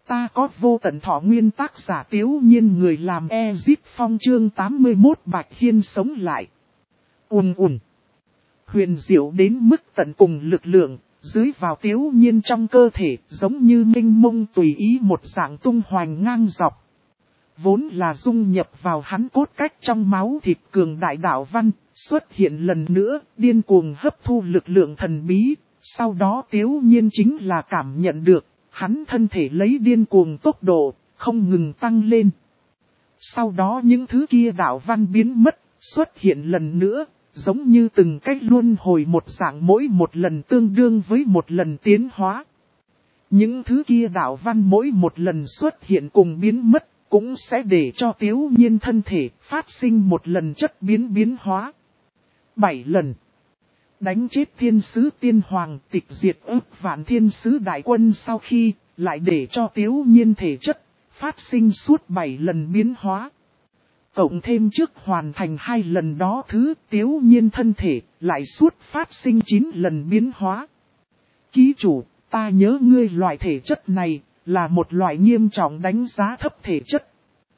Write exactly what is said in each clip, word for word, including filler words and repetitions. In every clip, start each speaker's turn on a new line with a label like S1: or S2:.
S1: Ta có vô tận thọ nguyên tác giả Tiếu Nhiên người làm Ezip Phong chương tám mươi mốt Bạch Hiên sống lại. Ùn ùn. Huyền diệu đến mức tận cùng lực lượng, dưới vào Tiếu Nhiên trong cơ thể giống như minh mông tùy ý một dạng tung hoành ngang dọc. Vốn là dung nhập vào hắn cốt cách trong máu thịt cường đại đạo văn, xuất hiện lần nữa, điên cuồng hấp thu lực lượng thần bí, sau đó Tiếu Nhiên chính là cảm nhận được. Hắn thân thể lấy điên cuồng tốc độ, không ngừng tăng lên. Sau đó những thứ kia đạo văn biến mất, xuất hiện lần nữa, giống như từng cách luân hồi một dạng mỗi một lần tương đương với một lần tiến hóa. Những thứ kia đạo văn mỗi một lần xuất hiện cùng biến mất, cũng sẽ để cho Tiếu Nhiên thân thể phát sinh một lần chất biến biến hóa. Bảy lần. Đánh chết thiên sứ tiên hoàng tịch diệt ức vạn thiên sứ đại quân sau khi, lại để cho Tiếu Nhiên thể chất, phát sinh suốt bảy lần biến hóa. Cộng thêm trước hoàn thành hai lần đó thứ Tiếu Nhiên thân thể, lại suốt phát sinh chín lần biến hóa. Ký chủ, ta nhớ ngươi loại thể chất này, là một loại nghiêm trọng đánh giá thấp thể chất.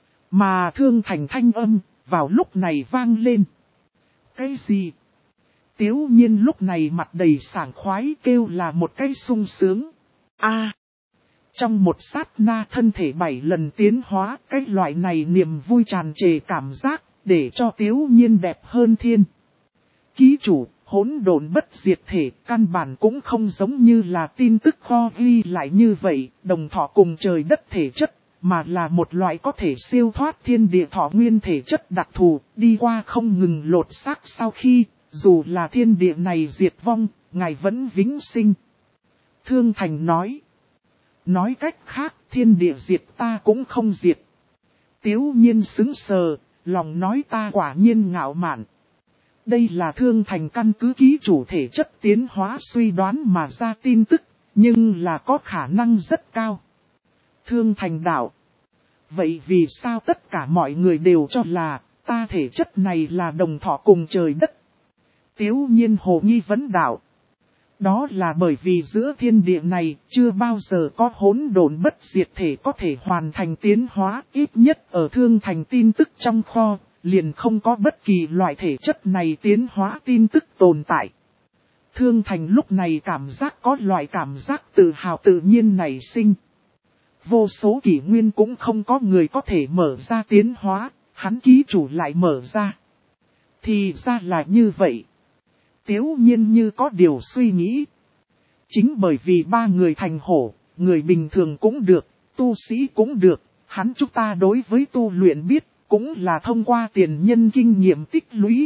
S1: Mà Thương Thành thanh âm, vào lúc này vang lên. Cái gì? Tiếu Nhiên lúc này mặt đầy sảng khoái kêu là một cái sung sướng. A, trong một sát na thân thể bảy lần tiến hóa, cái loại này niềm vui tràn trề cảm giác, để cho Tiếu Nhiên đẹp hơn thiên. Ký chủ, hỗn độn bất diệt thể, căn bản cũng không giống như là tin tức kho ghi lại như vậy, đồng thọ cùng trời đất thể chất, mà là một loại có thể siêu thoát thiên địa thọ nguyên thể chất đặc thù, đi qua không ngừng lột xác sau khi. Dù là thiên địa này diệt vong, ngài vẫn vĩnh sinh. Thương Thành nói. Nói cách khác, thiên địa diệt ta cũng không diệt. Tiếu Nhiên xứng sờ, lòng nói ta quả nhiên ngạo mạn. Đây là Thương Thành căn cứ ký chủ thể chất tiến hóa suy đoán mà ra tin tức, nhưng là có khả năng rất cao. Thương Thành đạo. Vậy vì sao tất cả mọi người đều cho là, ta thể chất này là đồng thọ cùng trời đất? Tiếu Nhiên hồ nghi vấn đạo. Đó là bởi vì giữa thiên địa này chưa bao giờ có hỗn độn bất diệt thể có thể hoàn thành tiến hóa, ít nhất ở Thương Thành tin tức trong kho, liền không có bất kỳ loại thể chất này tiến hóa tin tức tồn tại. Thương Thành lúc này cảm giác có loại cảm giác tự hào tự nhiên nảy sinh. Vô số kỷ nguyên cũng không có người có thể mở ra tiến hóa, hắn ký chủ lại mở ra. Thì ra là như vậy. Tiếu Nhiên như có điều suy nghĩ. Chính bởi vì ba người thành hổ, người bình thường cũng được, tu sĩ cũng được, hắn chúng ta đối với tu luyện biết, cũng là thông qua tiền nhân kinh nghiệm tích lũy.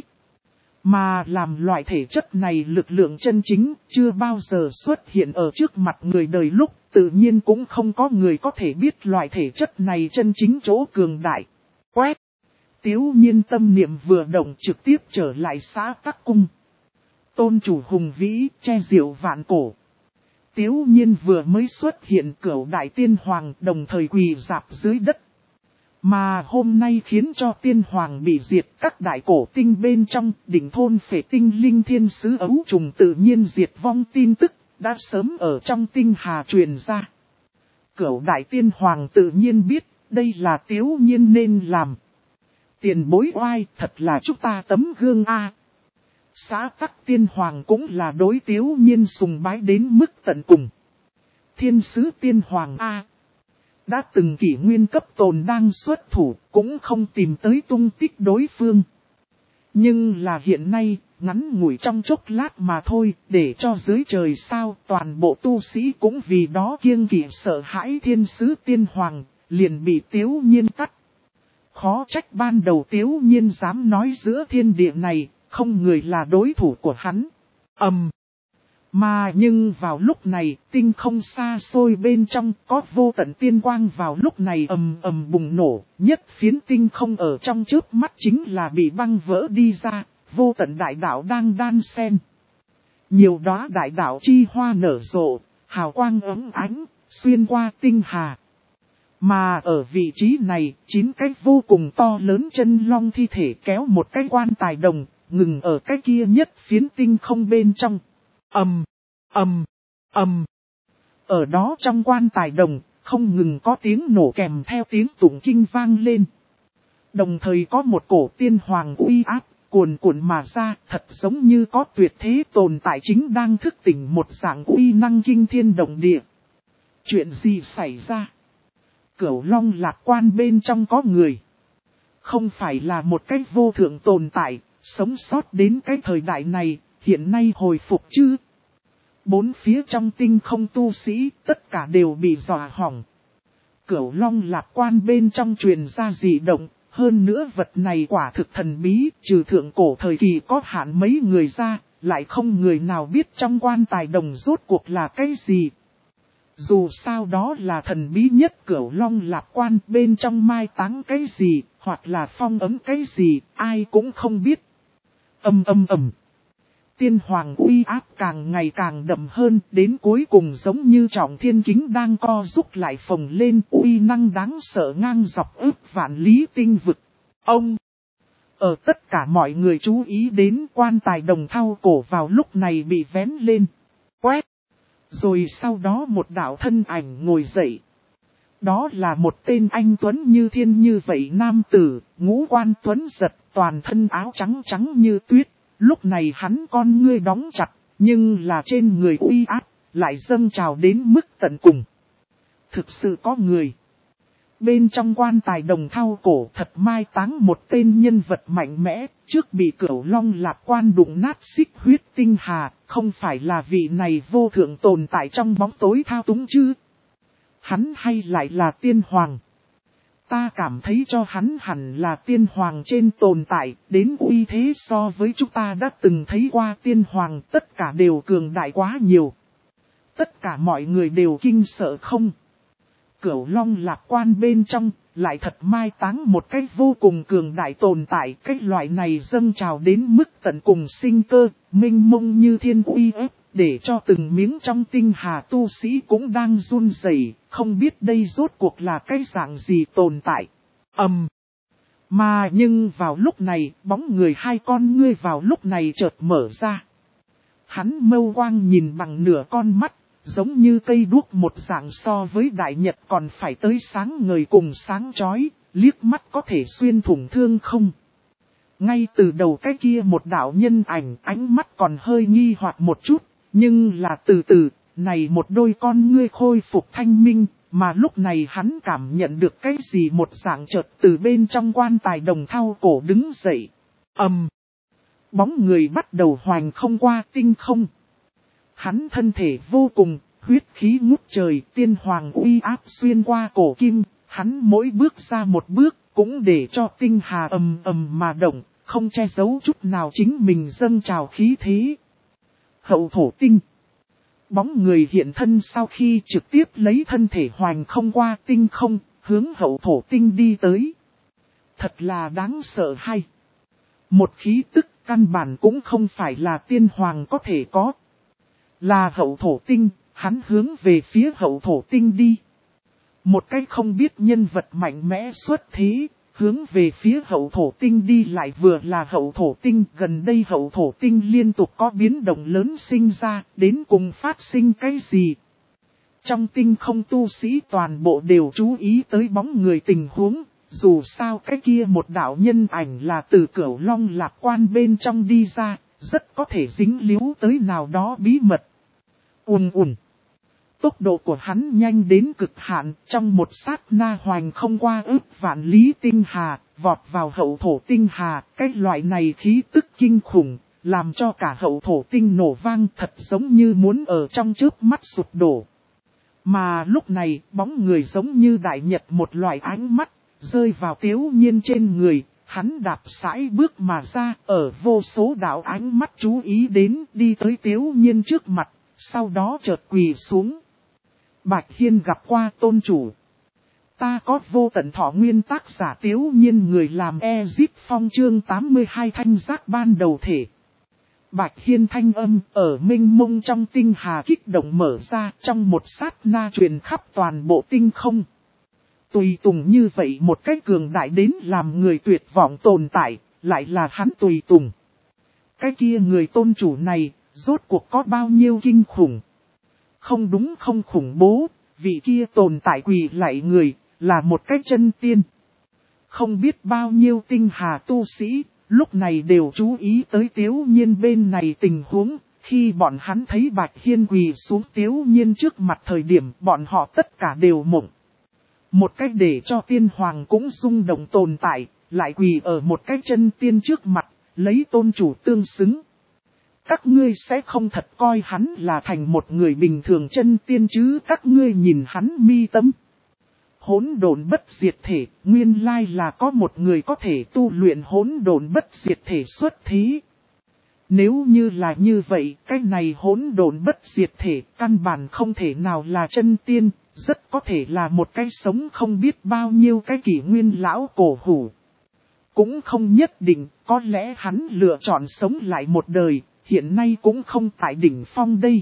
S1: Mà làm loại thể chất này lực lượng chân chính, chưa bao giờ xuất hiện ở trước mặt người đời lúc, tự nhiên cũng không có người có thể biết loại thể chất này chân chính chỗ cường đại. Quét! Tiếu Nhiên tâm niệm vừa động trực tiếp trở lại xã Tắc Cung. Tôn chủ hùng vĩ, che diệu vạn cổ. Tiếu Nhiên vừa mới xuất hiện cửu đại tiên hoàng đồng thời quỳ rạp dưới đất. Mà hôm nay khiến cho tiên hoàng bị diệt các đại cổ tinh bên trong đỉnh thôn phệ tinh linh thiên sứ ấu trùng tự nhiên diệt vong tin tức, đã sớm ở trong tinh hà truyền ra. Cửu đại tiên hoàng tự nhiên biết, đây là Tiếu Nhiên nên làm. Tiền bối oai, thật là chúng ta tấm gương A. Xã Tắc Tiên Hoàng cũng là đối Tiếu Nhiên sùng bái đến mức tận cùng. Thiên sứ Tiên Hoàng A. Đã từng kỷ nguyên cấp tồn đang xuất thủ, cũng không tìm tới tung tích đối phương. Nhưng là hiện nay, ngắn ngủi trong chốc lát mà thôi, để cho dưới trời sao toàn bộ tu sĩ cũng vì đó kiêng kỵ sợ hãi thiên sứ Tiên Hoàng, liền bị Tiếu Nhiên tắt. Khó trách ban đầu Tiếu Nhiên dám nói giữa thiên địa này, không người là đối thủ của hắn. Ầm. Um. Mà nhưng vào lúc này, tinh không xa xôi bên trong có vô tận tiên quang vào lúc này ầm ầm bùng nổ, nhất phiến tinh không ở trong chớp mắt chính là bị băng vỡ đi ra, vô tận đại đạo đang đan xen. Nhiều đóa đại đạo chi hoa nở rộ, hào quang ấm ánh, xuyên qua tinh hà. Mà ở vị trí này, chín cái vô cùng to lớn chân long thi thể kéo một cái quan tài đồng, ngừng ở cái kia nhất phiến tinh không bên trong. Ầm, ầm, ầm. Ở đó trong quan tài đồng, không ngừng có tiếng nổ kèm theo tiếng tụng kinh vang lên. Đồng thời có một cổ tiên hoàng uy áp, cuồn cuộn mà ra, thật giống như có tuyệt thế tồn tại chính đang thức tỉnh một dạng uy năng kinh thiên động địa. Chuyện gì xảy ra? Cửu Long Lạc Quan bên trong có người. Không phải là một cái vô thượng tồn tại, sống sót đến cái thời đại này, hiện nay hồi phục chứ? Bốn phía trong tinh không tu sĩ, tất cả đều bị dọa hỏng. Cửu Long Lạc Quan bên trong truyền ra dị động, hơn nữa vật này quả thực thần bí, trừ thượng cổ thời kỳ có hạn mấy người ra, lại không người nào biết trong quan tài đồng rốt cuộc là cái gì. Dù sao đó là thần bí nhất Cửu Long Lạc Quan, bên trong mai táng cái gì, hoặc là phong ấm cái gì, ai cũng không biết. Âm âm ầm. Tiên hoàng uy áp càng ngày càng đậm hơn, đến cuối cùng giống như trọng thiên kính đang co rút lại phồng lên, uy năng đáng sợ ngang dọc ước vạn lý tinh vực. Ông! Ở tất cả mọi người chú ý đến quan tài đồng thau cổ vào lúc này bị vén lên. Quét! Rồi sau đó một đạo thân ảnh ngồi dậy. Đó là một tên anh tuấn như thiên như vậy nam tử, ngũ quan tuấn giật, toàn thân áo trắng trắng như tuyết. Lúc này hắn con ngươi đóng chặt, nhưng là trên người uy áp, lại dâng trào đến mức tận cùng. Thực sự có người. Bên trong quan tài đồng thau cổ thật mai táng một tên nhân vật mạnh mẽ, trước bị Cửu Long Lạc Quan đụng nát xích huyết tinh hà, không phải là vị này vô thượng tồn tại trong bóng tối thao túng chứ. Hắn hay lại là tiên hoàng. Ta cảm thấy cho hắn hẳn là tiên hoàng trên tồn tại, đến uy thế so với chúng ta đã từng thấy qua tiên hoàng, tất cả đều cường đại quá nhiều. Tất cả mọi người đều kinh sợ không. Cửu Long Lạc Quan bên trong, lại thật mai táng một cách vô cùng cường đại tồn tại, cái loại này dâng trào đến mức tận cùng sinh cơ, minh mông như thiên uy ép, để cho từng miếng trong tinh hà tu sĩ cũng đang run rẩy, không biết đây rốt cuộc là cái dạng gì tồn tại. Ầm. Um. Mà nhưng vào lúc này, bóng người hai con ngươi vào lúc này chợt mở ra. Hắn mâu quang nhìn bằng nửa con mắt, giống như cây đuốc một dạng so với đại nhật còn phải tới sáng ngời cùng sáng chói, liếc mắt có thể xuyên thủng thương không. Ngay từ đầu cái kia một đạo nhân ảnh, ánh mắt còn hơi nghi hoặc một chút, nhưng là từ từ, này một đôi con ngươi khôi phục thanh minh, mà lúc này hắn cảm nhận được cái gì một dạng chợt từ bên trong quan tài đồng thau cổ đứng dậy. Ầm. Um. Bóng người bắt đầu hoành không qua tinh không. Hắn thân thể vô cùng, huyết khí ngút trời, tiên hoàng uy áp xuyên qua cổ kim, hắn mỗi bước ra một bước, cũng để cho tinh hà ầm ầm mà động, không che giấu chút nào chính mình dâng trào khí thế. Hậu thổ tinh. Bóng người hiện thân sau khi trực tiếp lấy thân thể hoành không qua tinh không, hướng hậu thổ tinh đi tới. Thật là đáng sợ hay. Một khí tức căn bản cũng không phải là tiên hoàng có thể có. Là hậu thổ tinh, hắn hướng về phía hậu thổ tinh đi. Một cái không biết nhân vật mạnh mẽ xuất thế, hướng về phía hậu thổ tinh đi lại vừa là hậu thổ tinh. Gần đây hậu thổ tinh liên tục có biến động lớn sinh ra, đến cùng phát sinh cái gì? Trong tinh không tu sĩ toàn bộ đều chú ý tới bóng người tình huống. Dù sao cái kia một đạo nhân ảnh là từ Cửu Long Lạc Quan bên trong đi ra, rất có thể dính líu tới nào đó bí mật. Ùn ùn. Tốc độ của hắn nhanh đến cực hạn, trong một sát na hoành không qua ước vạn lý tinh hà, vọt vào hậu thổ tinh hà, cái loại này khí tức kinh khủng, làm cho cả hậu thổ tinh nổ vang thật giống như muốn ở trong chớp mắt sụp đổ. Mà lúc này, bóng người giống như đại nhật một loại ánh mắt, rơi vào Tiếu Nhiên trên người, hắn đạp sải bước mà ra, ở vô số đạo ánh mắt chú ý đến, đi tới Tiếu Nhiên trước mặt, sau đó chợt quỳ xuống. Bạch Hiên gặp qua tôn chủ. Ta có vô tận thọ nguyên tác giả Tiếu Nhiên người làm Ezip Phong chương tám mươi hai thanh giác ban đầu thể. Bạch Hiên thanh âm ở minh mông trong tinh hà kích động mở ra trong một sát na truyền khắp toàn bộ tinh không. Tùy tùng như vậy một cách cường đại đến làm người tuyệt vọng tồn tại, lại là hắn tùy tùng. Cái kia người tôn chủ này, rốt cuộc có bao nhiêu kinh khủng. Không đúng không khủng bố, vị kia tồn tại quỳ lạy người, là một cái chân tiên. Không biết bao nhiêu tinh hà tu sĩ, lúc này đều chú ý tới Tiếu Nhiên bên này tình huống. Khi bọn hắn thấy Bạch Hiên quỳ xuống Tiếu Nhiên trước mặt thời điểm, bọn họ tất cả đều mộng. Một cách để cho tiên hoàng cũng rung động tồn tại, lại quỳ ở một cái chân tiên trước mặt, lấy tôn chủ tương xứng. Các ngươi sẽ không thật coi hắn là thành một người bình thường chân tiên chứ, các ngươi nhìn hắn mi tâm. Hỗn độn bất diệt thể, nguyên lai là có một người có thể tu luyện hỗn độn bất diệt thể xuất thí. Nếu như là như vậy, cái này hỗn độn bất diệt thể căn bản không thể nào là chân tiên, rất có thể là một cái sống không biết bao nhiêu cái kỷ nguyên lão cổ hủ. Cũng không nhất định, có lẽ hắn lựa chọn sống lại một đời, hiện nay cũng không tại đỉnh phong đây.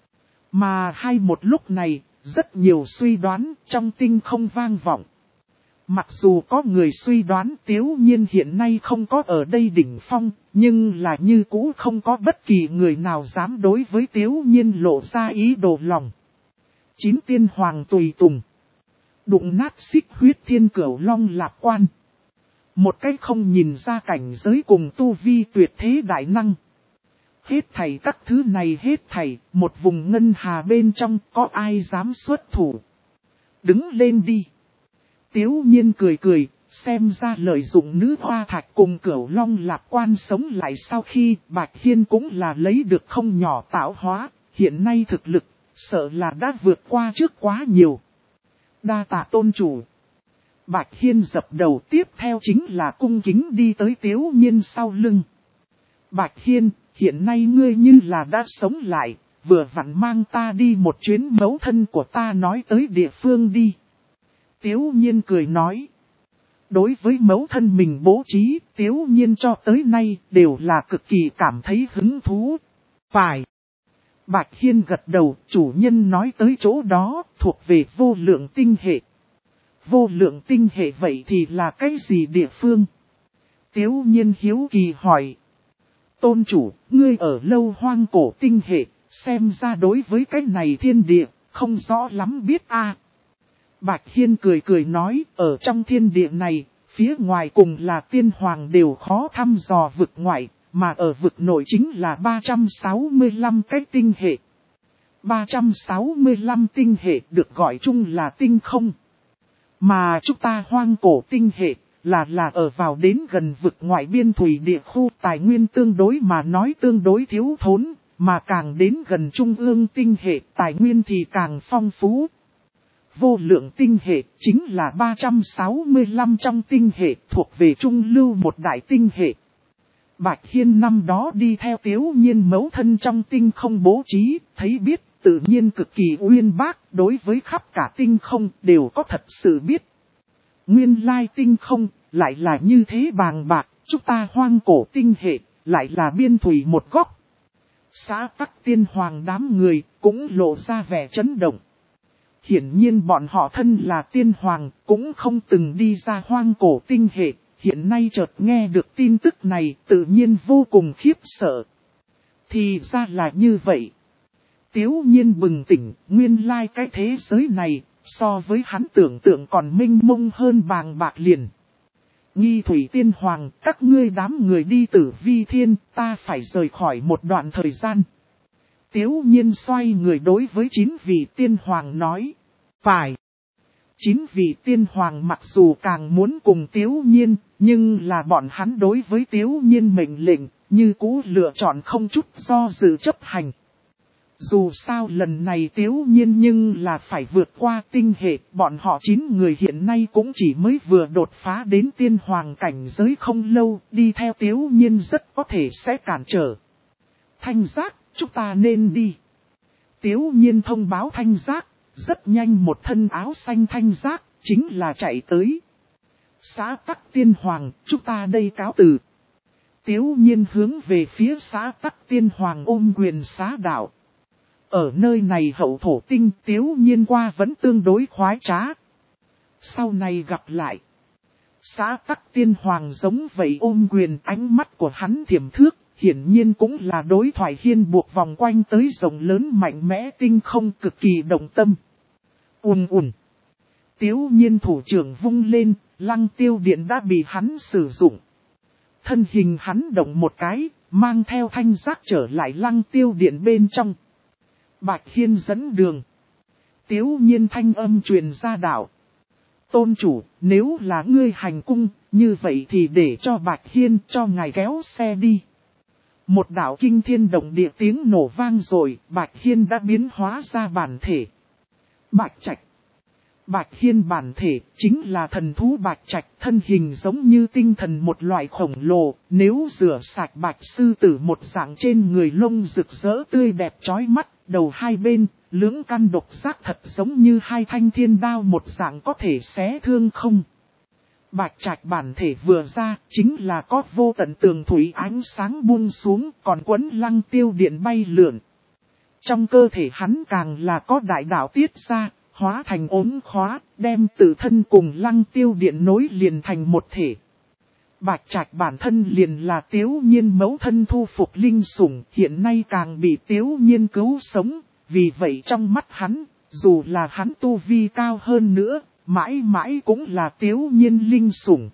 S1: Mà hai một lúc này, rất nhiều suy đoán trong tinh không vang vọng. Mặc dù có người suy đoán Tiếu Nhiên hiện nay không có ở đây đỉnh phong, nhưng là như cũ không có bất kỳ người nào dám đối với Tiếu Nhiên lộ ra ý đồ lòng. Chín tiên hoàng tùy tùng. Đụng nát xích huyết thiên cửu long lạp quan. Một cách không nhìn ra cảnh giới cùng tu vi tuyệt thế đại năng. Hết thảy các thứ này hết thảy, một vùng ngân hà bên trong có ai dám xuất thủ. Đứng lên đi. Tiếu Nhiên cười cười, xem ra lợi dụng nữ hoa thạch cùng cửu long lạp quan sống lại sau khi Bạch Hiên cũng là lấy được không nhỏ tạo hóa, hiện nay thực lực, sợ là đã vượt qua trước quá nhiều. Đa tạ tôn chủ. Bạch Hiên dập đầu tiếp theo chính là cung kính đi tới Tiếu Nhiên sau lưng. Bạch Hiên, hiện nay ngươi như là đã sống lại, vừa vặn mang ta đi một chuyến mẫu thân của ta nói tới địa phương đi. Tiếu Nhiên cười nói. Đối với mẫu thân mình bố trí, Tiếu Nhiên cho tới nay đều là cực kỳ cảm thấy hứng thú. Phải. Bạch Hiên gật đầu, chủ nhân nói tới chỗ đó, thuộc về vô lượng tinh hệ. Vô lượng tinh hệ vậy thì là cái gì địa phương? Tiếu Nhiên hiếu kỳ hỏi. Tôn chủ, ngươi ở lâu hoang cổ tinh hệ, xem ra đối với cái này thiên địa, không rõ lắm biết a. Bạch Hiên cười cười nói, ở trong thiên địa này, phía ngoài cùng là tiên hoàng đều khó thăm dò vực ngoại, mà ở vực nội chính là ba trăm sáu mươi lăm cái tinh hệ. ba trăm sáu mươi lăm tinh hệ được gọi chung là tinh không. Mà chúng ta hoang cổ tinh hệ, là là ở vào đến gần vực ngoại biên thủy địa khu tài nguyên tương đối mà nói tương đối thiếu thốn, mà càng đến gần trung ương tinh hệ tài nguyên thì càng phong phú. Vô lượng tinh hệ chính là ba trăm sáu mươi lăm trong tinh hệ thuộc về trung lưu một đại tinh hệ. Bạch Hiên năm đó đi theo Tiếu Nhiên mẫu thân trong tinh không bố trí, thấy biết tự nhiên cực kỳ uyên bác, đối với khắp cả tinh không đều có thật sự biết. Nguyên lai tinh không, lại là như thế bàng bạc, chúng ta hoang cổ tinh hệ, lại là biên thủy một góc. Xã Tắc Tiên Hoàng đám người, cũng lộ ra vẻ chấn động. Hiển nhiên bọn họ thân là tiên hoàng, cũng không từng đi ra hoang cổ tinh hệ, hiện nay chợt nghe được tin tức này, tự nhiên vô cùng khiếp sợ. Thì ra là như vậy. Tiếu Nhiên bừng tỉnh, nguyên lai cái thế giới này, so với hắn tưởng tượng còn mênh mông hơn bàng bạc liền. Nghi thủy tiên hoàng, các ngươi đám người đi Tử Vi Thiên, ta phải rời khỏi một đoạn thời gian. Tiếu Nhiên xoay người đối với chín vị tiên hoàng nói. Phải. Chín vị tiên hoàng mặc dù càng muốn cùng Tiếu Nhiên, nhưng là bọn hắn đối với Tiếu Nhiên mệnh lệnh, như cũ lựa chọn không chút do dự chấp hành. Dù sao lần này Tiếu Nhiên nhưng là phải vượt qua tinh hệ, bọn họ chín người hiện nay cũng chỉ mới vừa đột phá đến tiên hoàng cảnh giới không lâu, đi theo Tiếu Nhiên rất có thể sẽ cản trở. Thanh Giác, chúng ta nên đi. Tiếu Nhiên thông báo Thanh Giác, rất nhanh một thân áo xanh Thanh Giác, chính là chạy tới. Xã Tắc Tiên Hoàng, chúng ta đây cáo từ. Tiếu Nhiên hướng về phía Xã Tắc Tiên Hoàng ôm quyền xá đạo. Ở nơi này hậu thổ tinh Tiếu Nhiên qua vẫn tương đối khoái trá. Sau này gặp lại. Xã Tắc Tiên Hoàng giống vậy ôm quyền, ánh mắt của hắn thiểm thước, hiển nhiên cũng là đối thoại hiên buộc vòng quanh tới rộng lớn mạnh mẽ tinh không cực kỳ động tâm. Ùn ùn. Tiếu nhiên thủ trưởng vung lên, lăng tiêu điện đã bị hắn sử dụng. Thân hình hắn động một cái, mang theo thanh giác trở lại lăng tiêu điện bên trong. Bạch Hiên dẫn đường. Tiếu nhiên thanh âm truyền ra đạo. Tôn chủ, nếu là ngươi hành cung, như vậy thì để cho Bạch Hiên cho ngài kéo xe đi. Một đạo kinh thiên động địa tiếng nổ vang rồi, Bạch Hiên đã biến hóa ra bản thể. Bạch Trạch. Bạch Hiên bản thể chính là thần thú Bạch Trạch, thân hình giống như tinh thần một loại khổng lồ, nếu rửa sạch Bạch sư tử một dạng trên người lông rực rỡ tươi đẹp chói mắt, đầu hai bên, lưỡng căn độc giác thật giống như hai thanh thiên đao một dạng có thể xé thương không. Bạch Trạch bản thể vừa ra, chính là có vô tận tường thủy ánh sáng buông xuống, còn quấn lăng tiêu điện bay lượn. Trong cơ thể hắn càng là có đại đạo tiết ra, hóa thành ốm khóa, đem tự thân cùng lăng tiêu điện nối liền thành một thể. Bạch Trạch bản thân liền là Tiếu Nhiên mẫu thân thu phục linh sủng, hiện nay càng bị Tiếu Nhiên cứu sống, vì vậy trong mắt hắn, dù là hắn tu vi cao hơn nữa, mãi mãi cũng là Tiếu Nhiên linh sủng.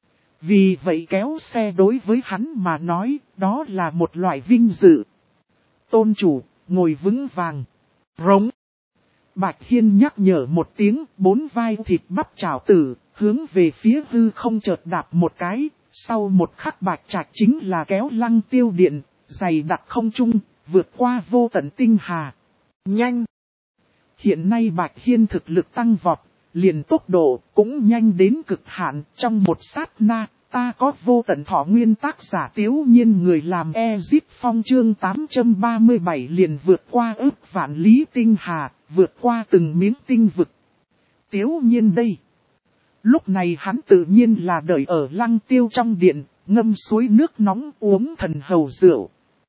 S1: Vì vậy kéo xe đối với hắn mà nói, đó là một loại vinh dự. Tôn chủ, ngồi vững vàng. Rống. Bạch Hiên nhắc nhở một tiếng, bốn vai thịt bắp trảo tử, hướng về phía hư không chợt đạp một cái, sau một khắc Bạch Trạch chính là kéo lăng tiêu điện, dày đặc không trung, vượt qua vô tận tinh hà. Nhanh! Hiện nay Bạch Hiên thực lực tăng vọt, liền tốc độ cũng nhanh đến cực hạn, trong một sát na, ta có vô tận thọ nguyên tác giả Tiếu Nhiên người làm Ezip Phong chương tám trăm ba mươi bảy liền vượt qua ước vạn lý tinh hà, vượt qua từng miếng tinh vực. Tiếu Nhiên đây. Lúc này hắn tự nhiên là đợi ở lăng tiêu trong điện, ngâm suối nước nóng uống thần hầu rượu.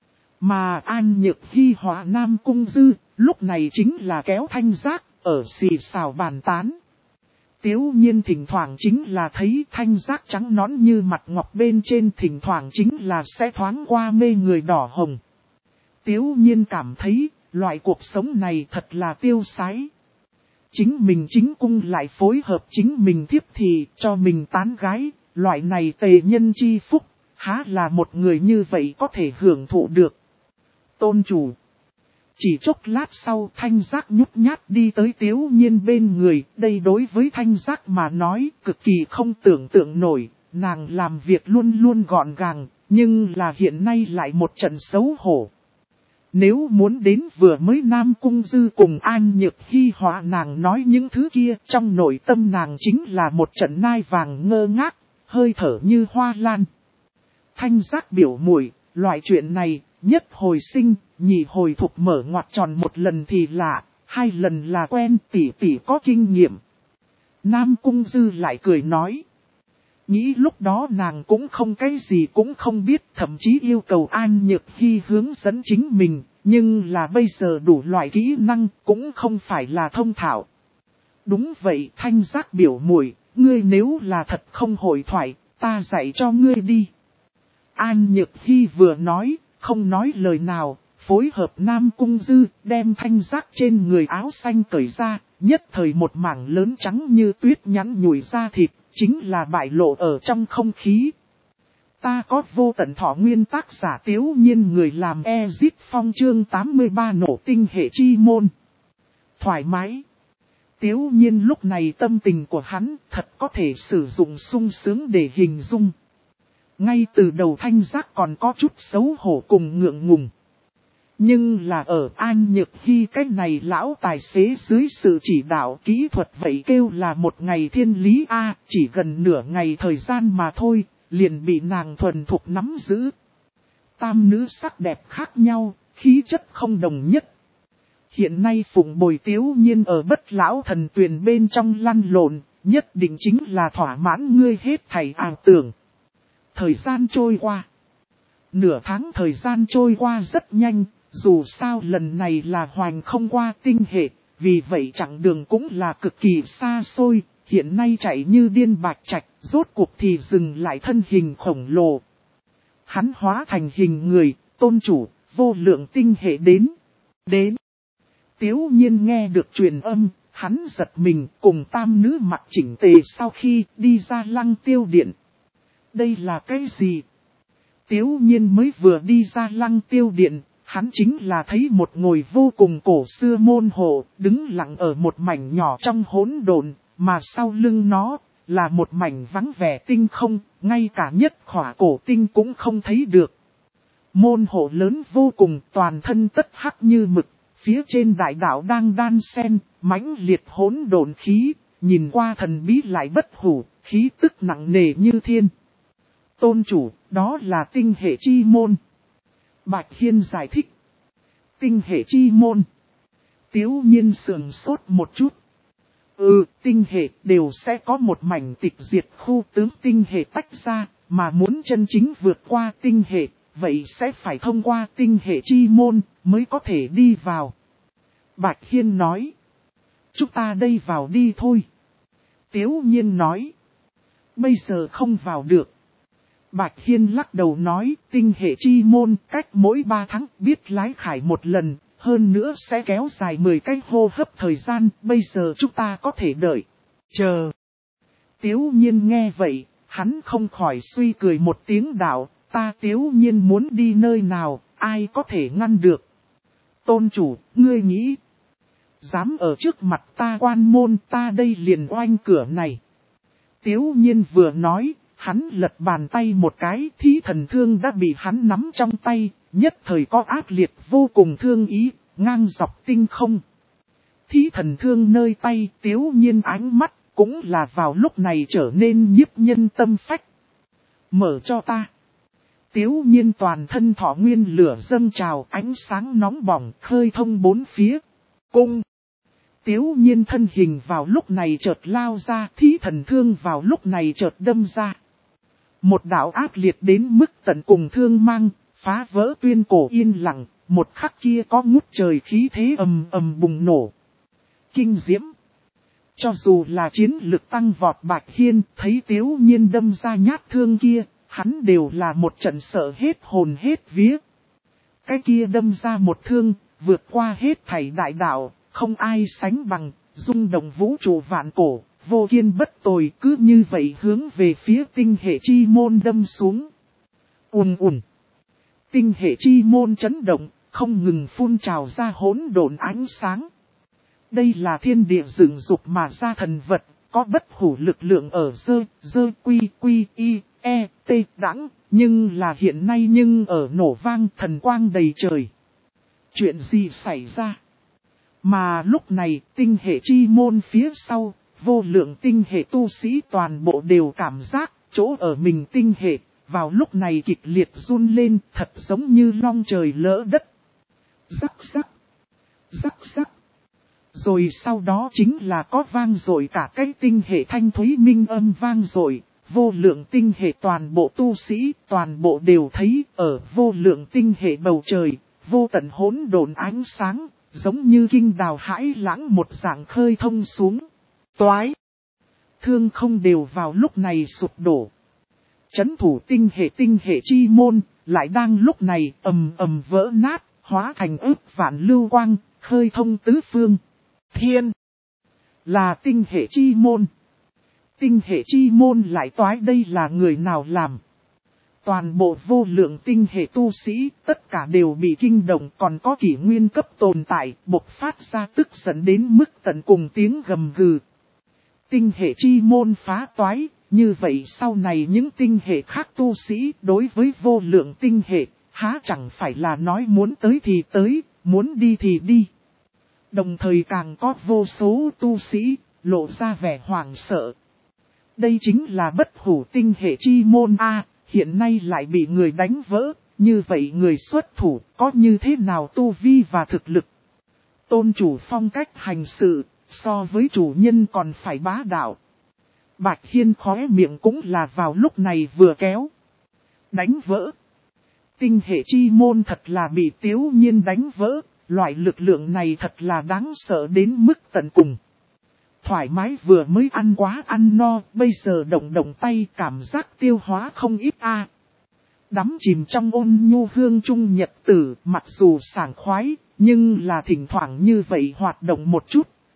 S1: Mà An Nhược Hy Hỏa Nam Cung Dư, lúc này chính là kéo thanh giác, ở xì xào bàn tán. Tiếu Nhiên thỉnh thoảng chính là thấy thanh giác trắng nõn như mặt ngọc bên trên, thỉnh thoảng chính là sẽ thoáng qua mê người đỏ hồng. Tiếu Nhiên cảm thấy, loại cuộc sống này thật là tiêu sái. Chính mình chính cung lại phối hợp chính mình thiếp thì cho mình tán gái, loại này tề nhân chi phúc, há là một người như vậy có thể hưởng thụ được. Tôn chủ. Chỉ chốc lát sau thanh giác nhút nhát đi tới Tiếu Nhiên bên người, đây đối với thanh giác mà nói cực kỳ không tưởng tượng nổi, nàng làm việc luôn luôn gọn gàng, nhưng là hiện nay lại một trận xấu hổ. Nếu muốn đến vừa mới Nam Cung Dư cùng An Nhược Hy Hỏa nàng nói những thứ kia, trong nội tâm nàng chính là một trận nai vàng ngơ ngác, hơi thở như hoa lan. Thanh giác biểu muội, loại chuyện này, nhất hồi sinh, nhị hồi thục mở ngoặt tròn một lần thì lạ, hai lần là quen, tỷ tỷ có kinh nghiệm. Nam Cung Dư lại cười nói. Nghĩ lúc đó nàng cũng không cái gì cũng không biết, thậm chí yêu cầu An Nhược Hy hướng dẫn chính mình, nhưng là bây giờ đủ loại kỹ năng cũng không phải là thông thạo. Đúng vậy thanh giác biểu muội, ngươi nếu là thật không hội thoại, ta dạy cho ngươi đi. An Nhược Hy vừa nói, không nói lời nào, phối hợp Nam Cung Dư, đem thanh giác trên người áo xanh cởi ra, nhất thời một mảng lớn trắng như tuyết nhắn nhủi ra thịt, chính là bại lộ ở trong không khí. Ta có vô tận thọ nguyên tác giả Tiếu Nhiên người làm Ezip Phong chương tám mươi ba nổ tinh hệ chi môn. Thoải mái. Tiếu Nhiên lúc này tâm tình của hắn thật có thể sử dụng sung sướng để hình dung. Ngay từ đầu thanh giác còn có chút xấu hổ cùng ngượng ngùng. Nhưng là ở An Nhược Hy cái này lão tài xế dưới sự chỉ đạo kỹ thuật vậy kêu là một ngày thiên lý A, chỉ gần nửa ngày thời gian mà thôi, liền bị nàng thuần thục nắm giữ. Tam nữ sắc đẹp khác nhau, khí chất không đồng nhất. Hiện nay Phụng Bồi Tiếu Nhiên ở Bất Lão Thần Tuyền bên trong lăn lộn, nhất định chính là thỏa mãn ngươi hết thảy ảo tưởng. Thời gian trôi qua. Nửa tháng thời gian trôi qua rất nhanh, dù sao lần này là hoành không qua tinh hệ, vì vậy chặng đường cũng là cực kỳ xa xôi, hiện nay chạy như điên Bạch Trạch, rốt cuộc thì dừng lại thân hình khổng lồ. Hắn hóa thành hình người, tôn chủ, vô lượng tinh hệ đến. Đến. Tiếu Nhiên nghe được truyền âm, Hắn giật mình cùng tam nữ mặc chỉnh tề sau khi đi ra lăng tiêu điện. Đây là cái gì? Tiếu nhiên mới vừa đi ra lăng tiêu điện, hắn chính là thấy một ngồi vô cùng cổ xưa môn hộ, đứng lặng ở một mảnh nhỏ trong hỗn độn, mà sau lưng nó là một mảnh vắng vẻ tinh không, ngay cả nhất khỏa cổ tinh cũng không thấy được. Môn hộ lớn vô cùng, toàn thân tất hắc như mực, phía trên đại đạo đang đan sen, mãnh liệt hỗn độn khí, nhìn qua thần bí lại bất hủ, khí tức nặng nề như thiên. Tôn chủ, đó là tinh hệ chi môn. Bạch Hiên giải thích. Tinh hệ chi môn. Tiếu nhiên sườn sốt một chút. Ừ, tinh hệ đều sẽ có một mảnh tịch diệt khu tướng tinh hệ tách ra, mà muốn chân chính vượt qua tinh hệ, vậy sẽ phải thông qua tinh hệ chi môn mới có thể đi vào. Bạch Hiên nói. Chúng ta đây vào đi thôi. Tiếu nhiên nói. Bây giờ không vào được. Bạch Hiên lắc đầu nói, tinh hệ chi môn cách mỗi ba tháng biết lái khải một lần, hơn nữa sẽ kéo dài mười cái hô hấp thời gian, bây giờ chúng ta có thể đợi. Chờ. Tiếu nhiên nghe vậy, hắn không khỏi suy cười một tiếng đạo, ta tiếu nhiên muốn đi nơi nào, ai có thể ngăn được. Tôn chủ, ngươi nghĩ, dám ở trước mặt ta quan môn, ta đây liền oanh cửa này. Tiếu nhiên vừa nói, hắn lật bàn tay một cái, thí thần thương đã bị hắn nắm trong tay, nhất thời có ác liệt vô cùng thương ý, ngang dọc tinh không. Thí thần thương nơi tay, tiếu nhiên ánh mắt, cũng là vào lúc này trở nên nhiếp nhân tâm phách. Mở cho ta. Tiếu nhiên toàn thân thọ nguyên lửa dâng trào, ánh sáng nóng bỏng, khơi thông bốn phía. Cung. Tiếu nhiên thân hình vào lúc này chợt lao ra, thí thần thương vào lúc này chợt đâm ra. Một đạo ác liệt đến mức tận cùng thương mang, phá vỡ tuyên cổ yên lặng, một khắc kia có ngút trời khí thế ầm ầm bùng nổ. Kinh diễm. Cho dù là chiến lực tăng vọt Bạch Hiên, thấy Tiếu nhiên đâm ra nhát thương kia, hắn đều là một trận sợ hết hồn hết vía. Cái kia đâm ra một thương, vượt qua hết thảy đại đạo, không ai sánh bằng, rung động vũ trụ vạn cổ, vô kiên bất tồi, cứ như vậy hướng về phía tinh hệ chi môn đâm xuống. Ùn ùn. Tinh hệ chi môn chấn động, không ngừng phun trào ra hỗn độn ánh sáng. Đây là thiên địa dựng dục mà ra thần vật, có bất hủ lực lượng ở dơ, dơ quy quy y, e, t đãng, nhưng là hiện nay nhưng ở nổ vang thần quang đầy trời. Chuyện gì xảy ra? Mà lúc này tinh hệ chi môn phía sau, vô lượng tinh hệ tu sĩ toàn bộ đều cảm giác chỗ ở mình tinh hệ, vào lúc này kịch liệt run lên thật giống như long trời lỡ đất. Rắc rắc, rắc rắc. Rồi sau đó chính là có vang dội cả cái tinh hệ thanh thúy minh âm vang dội, vô lượng tinh hệ toàn bộ tu sĩ, toàn bộ đều thấy ở vô lượng tinh hệ bầu trời, vô tận hỗn độn ánh sáng, giống như kinh đào hãi lãng một dạng khơi thông xuống. Toái! Thương không đều vào lúc này sụp đổ. Chấn thủ tinh hệ tinh hệ chi môn, lại đang lúc này ầm ầm vỡ nát, hóa thành ức vạn lưu quang, khơi thông tứ phương. Thiên! Là tinh hệ chi môn. Tinh hệ chi môn lại toái, đây là người nào làm? Toàn bộ vô lượng tinh hệ tu sĩ, tất cả đều bị kinh động, còn có kỷ nguyên cấp tồn tại, bộc phát ra tức giận đến mức tận cùng tiếng gầm gừ. Tinh hệ chi môn phá toái, như vậy sau này những tinh hệ khác tu sĩ đối với vô lượng tinh hệ, há chẳng phải là nói muốn tới thì tới, muốn đi thì đi. Đồng thời càng có vô số tu sĩ, lộ ra vẻ hoảng sợ. Đây chính là bất hủ tinh hệ chi môn A, hiện nay lại bị người đánh vỡ, như vậy người xuất thủ có như thế nào tu vi và thực lực. Tôn chủ phong cách hành sự, so với chủ nhân còn phải bá đạo. Bạch Hiên khóe miệng cũng là vào lúc này vừa kéo. Đánh vỡ. Tinh hệ chi môn thật là bị Tiếu Nhiên đánh vỡ, loại lực lượng này thật là đáng sợ đến mức tận cùng. Thoải mái vừa mới ăn quá ăn no, bây giờ động động tay cảm giác tiêu hóa không ít a. Đắm chìm trong ôn nhu hương trung nhật tử, mặc dù sảng khoái, nhưng là thỉnh thoảng như vậy hoạt động một chút,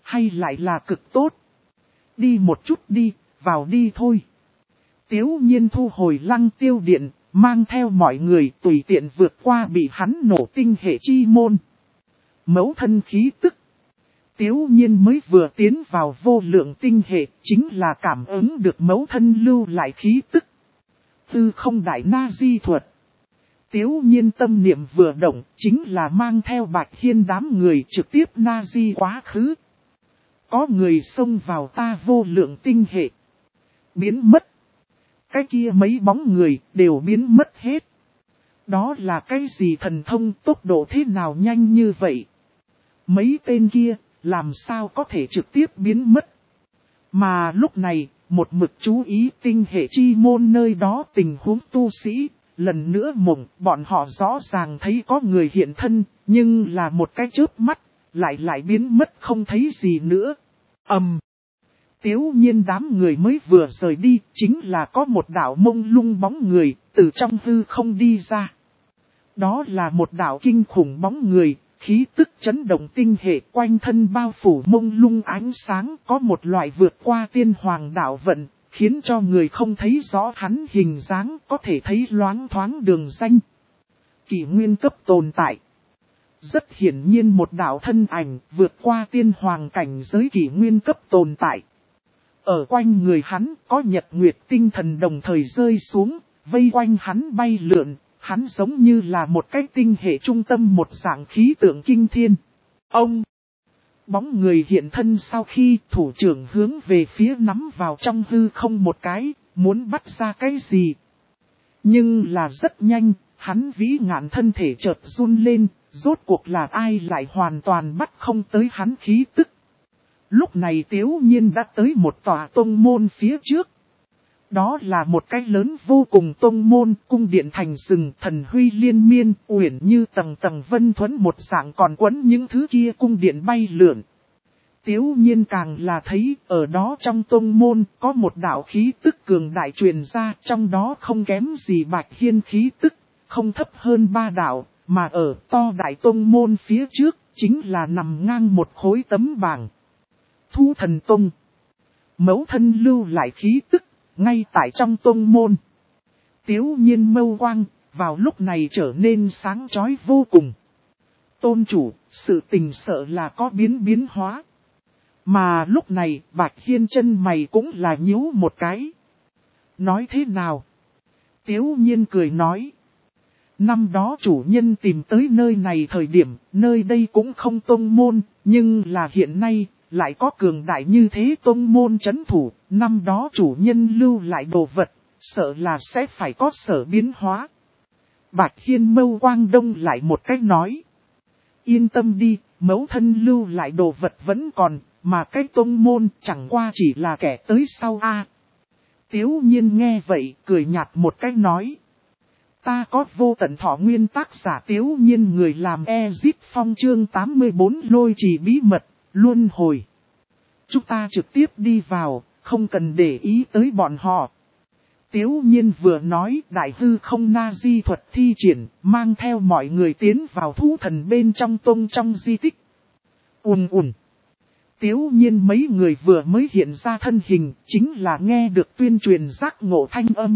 S1: hay lại là cực tốt. Đi một chút đi, vào đi thôi. Tiếu nhiên thu hồi lăng tiêu điện, mang theo mọi người tùy tiện vượt qua bị hắn nổ tinh hệ chi môn. Mẫu thân khí tức. Tiếu nhiên mới vừa tiến vào vô lượng tinh hệ, chính là cảm ứng được mẫu thân lưu lại khí tức. Tư không đại na di thuật. Tiếu nhiên tâm niệm vừa động, chính là mang theo Bạch Hiên đám người trực tiếp na di quá khứ. Có người xông vào ta vô lượng tinh hệ. Biến mất. Cái kia mấy bóng người đều biến mất hết. Đó là cái gì thần thông tốc độ thế nào nhanh như vậy? Mấy tên kia làm sao có thể trực tiếp biến mất? Mà lúc này, một mực chú ý tinh hệ chi môn nơi đó tình huống tu sĩ, lần nữa mộng, bọn họ rõ ràng thấy có người hiện thân, nhưng là một cái chớp mắt, lại lại biến mất không thấy gì nữa. Ầm. Um. Tiếu nhiên đám người mới vừa rời đi, chính là có một đạo mông lung bóng người, từ trong hư không đi ra. Đó là một đạo kinh khủng bóng người, khí tức chấn động tinh hệ quanh thân bao phủ mông lung ánh sáng, có một loại vượt qua tiên hoàng đạo vận, khiến cho người không thấy rõ hắn hình dáng, có thể thấy loáng thoáng đường danh. Kỷ nguyên cấp tồn tại. Rất hiển nhiên một đạo thân ảnh vượt qua tiên hoàng cảnh giới kỷ nguyên cấp tồn tại. Ở quanh người hắn có nhật nguyệt tinh thần đồng thời rơi xuống, vây quanh hắn bay lượn, hắn giống như là một cái tinh hệ trung tâm một dạng khí tượng kinh thiên. Ông! Bóng người hiện thân sau khi thủ trưởng hướng về phía nắm vào trong hư không một cái, muốn bắt ra cái gì. Nhưng là rất nhanh, hắn vĩ ngạn thân thể chợt run lên, rốt cuộc là ai lại hoàn toàn bắt không tới hắn khí tức. Lúc này Tiếu Nhiên đã tới một tòa tông môn phía trước. Đó là một cái lớn vô cùng tông môn, cung điện thành rừng thần huy liên miên, uyển như tầng tầng vân thuẫn một dạng còn quấn những thứ kia cung điện bay lượn. Tiếu Nhiên càng là thấy ở đó trong tông môn có một đạo khí tức cường đại truyền ra, trong đó không kém gì Bạch Hiên khí tức, không thấp hơn ba đạo, mà ở to đại tông môn phía trước chính là nằm ngang một khối tấm bảng. Thu thần tông. Mẫu thân lưu lại khí tức, ngay tại trong tông môn. Tiếu Nhiên mâu quang, vào lúc này trở nên sáng chói vô cùng. Tôn chủ, sự tình sợ là có biến biến hóa. Mà lúc này, Bạch Hiên chân mày cũng là nhíu một cái. Nói thế nào? Tiếu Nhiên cười nói. Năm đó chủ nhân tìm tới nơi này thời điểm, nơi đây cũng không tông môn, nhưng là hiện nay, lại có cường đại như thế tông môn chấn thủ, năm đó chủ nhân lưu lại đồ vật, sợ là sẽ phải có sở biến hóa. Bạch Hiên mâu quang đông lại một cách nói. Yên tâm đi, mẫu thân lưu lại đồ vật vẫn còn, mà cái tông môn chẳng qua chỉ là kẻ tới sau a. À, Tiếu Nhiên nghe vậy, cười nhạt một cách nói. Ta có vô tận thọ nguyên tác giả Tiếu Nhiên người làm Ezip Phong chương tám mươi tư lôi trì bí mật, luân hồi. Chúng ta trực tiếp đi vào, không cần để ý tới bọn họ. Tiếu Nhiên vừa nói đại hư không na di thuật thi triển, mang theo mọi người tiến vào thú thần bên trong tông trong di tích. Ùn ùn. Tiếu Nhiên mấy người vừa mới hiện ra thân hình, chính là nghe được tuyên truyền giác ngộ thanh âm.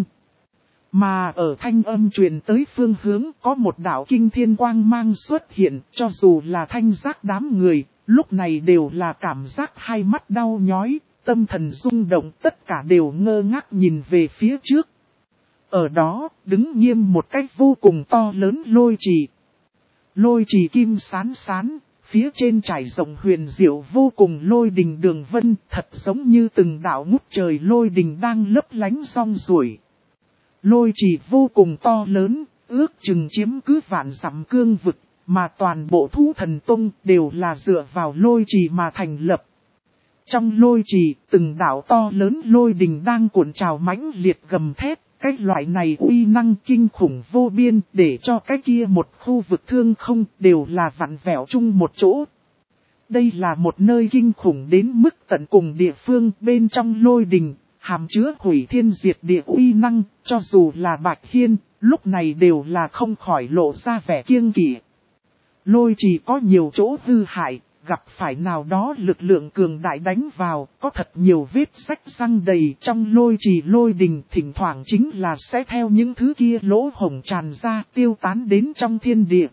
S1: Mà ở thanh âm truyền tới phương hướng có một đạo kinh thiên quang mang xuất hiện, cho dù là thanh giác đám người, lúc này đều là cảm giác hai mắt đau nhói, tâm thần rung động, tất cả đều ngơ ngác nhìn về phía trước. Ở đó, đứng nghiêm một cách vô cùng to lớn lôi trì. Lôi trì kim sán sán, phía trên trải rộng huyền diệu vô cùng lôi đình đường vân, thật giống như từng đạo ngút trời lôi đình đang lấp lánh rong ruổi. Lôi trì vô cùng to lớn, ước chừng chiếm cứ vạn dặm cương vực, mà toàn bộ thú thần tông đều là dựa vào lôi trì mà thành lập. Trong lôi trì, từng đạo to lớn lôi đình đang cuộn trào mãnh liệt gầm thét, cái loại này uy năng kinh khủng vô biên để cho cái kia một khu vực thương không đều là vặn vẹo chung một chỗ. Đây là một nơi kinh khủng đến mức tận cùng địa phương bên trong lôi đình, hàm chứa hủy thiên diệt địa uy năng, cho dù là Bạch Hiên, lúc này đều là không khỏi lộ ra vẻ kiêng kỵ. Lôi trì có nhiều chỗ hư hại, gặp phải nào đó lực lượng cường đại đánh vào, có thật nhiều vết rách răng đầy trong lôi trì lôi đình, thỉnh thoảng chính là sẽ theo những thứ kia lỗ hổng tràn ra tiêu tán đến trong thiên địa.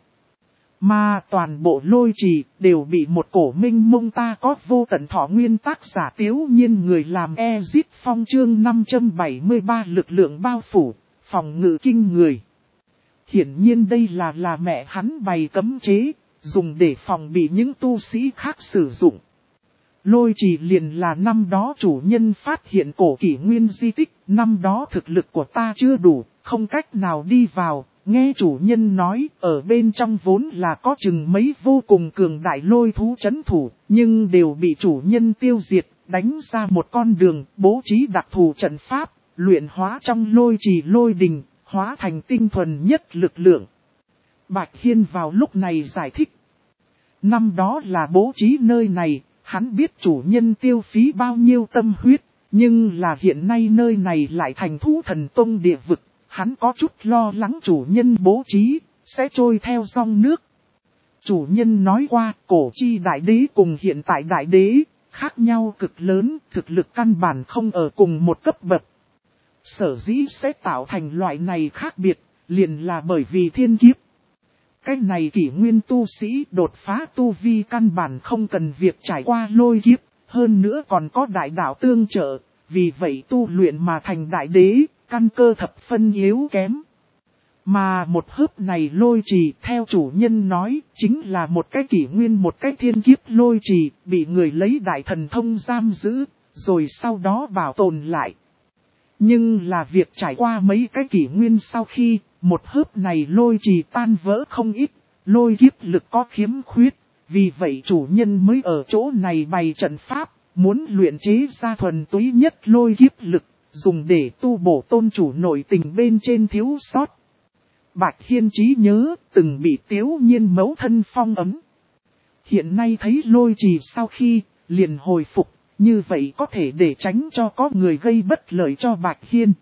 S1: Mà toàn bộ lôi trì đều bị một cổ minh mông ta có vô tận thọ nguyên tác giả Tiếu Nhiên người làm Exit Phong chương năm trăm bảy mươi ba lực lượng bao phủ, phòng ngự kinh người. Hiển nhiên đây là là mẹ hắn bày cấm chế, dùng để phòng bị những tu sĩ khác sử dụng. Lôi trì liền là năm đó chủ nhân phát hiện cổ kỷ nguyên di tích, năm đó thực lực của ta chưa đủ, không cách nào đi vào. Nghe chủ nhân nói, ở bên trong vốn là có chừng mấy vô cùng cường đại lôi thú trấn thủ, nhưng đều bị chủ nhân tiêu diệt, đánh ra một con đường, bố trí đặc thù trận pháp, luyện hóa trong lôi trì lôi đình, hóa thành tinh thuần nhất lực lượng. Bạch Hiên vào lúc này giải thích. Năm đó là bố trí nơi này, hắn biết chủ nhân tiêu phí bao nhiêu tâm huyết, nhưng là hiện nay nơi này lại thành Thú Thần Tông địa vực. Hắn có chút lo lắng chủ nhân bố trí, sẽ trôi theo dòng nước. Chủ nhân nói qua, cổ chi đại đế cùng hiện tại đại đế, khác nhau cực lớn, thực lực căn bản không ở cùng một cấp bậc. Sở dĩ sẽ tạo thành loại này khác biệt, liền là bởi vì thiên kiếp. Cái này kỷ nguyên tu sĩ đột phá tu vi căn bản không cần việc trải qua lôi kiếp, hơn nữa còn có đại đạo tương trợ, vì vậy tu luyện mà thành đại đế. Căn cơ thập phân yếu kém. Mà một hớp này lôi trì theo chủ nhân nói chính là một cái kỷ nguyên một cái thiên kiếp lôi trì bị người lấy đại thần thông giam giữ, rồi sau đó bảo tồn lại. Nhưng là việc trải qua mấy cái kỷ nguyên sau khi một hớp này lôi trì tan vỡ không ít, lôi kiếp lực có khiếm khuyết, vì vậy chủ nhân mới ở chỗ này bày trận pháp, muốn luyện chế ra thuần túy nhất lôi kiếp lực. Dùng để tu bổ tôn chủ nội tình bên trên thiếu sót. Bạch Hiên trí nhớ từng bị Tiếu Nhiên mẫu thân phong ấm. Hiện nay thấy lôi trì sau khi liền hồi phục, như vậy có thể để tránh cho có người gây bất lợi cho Bạch Hiên.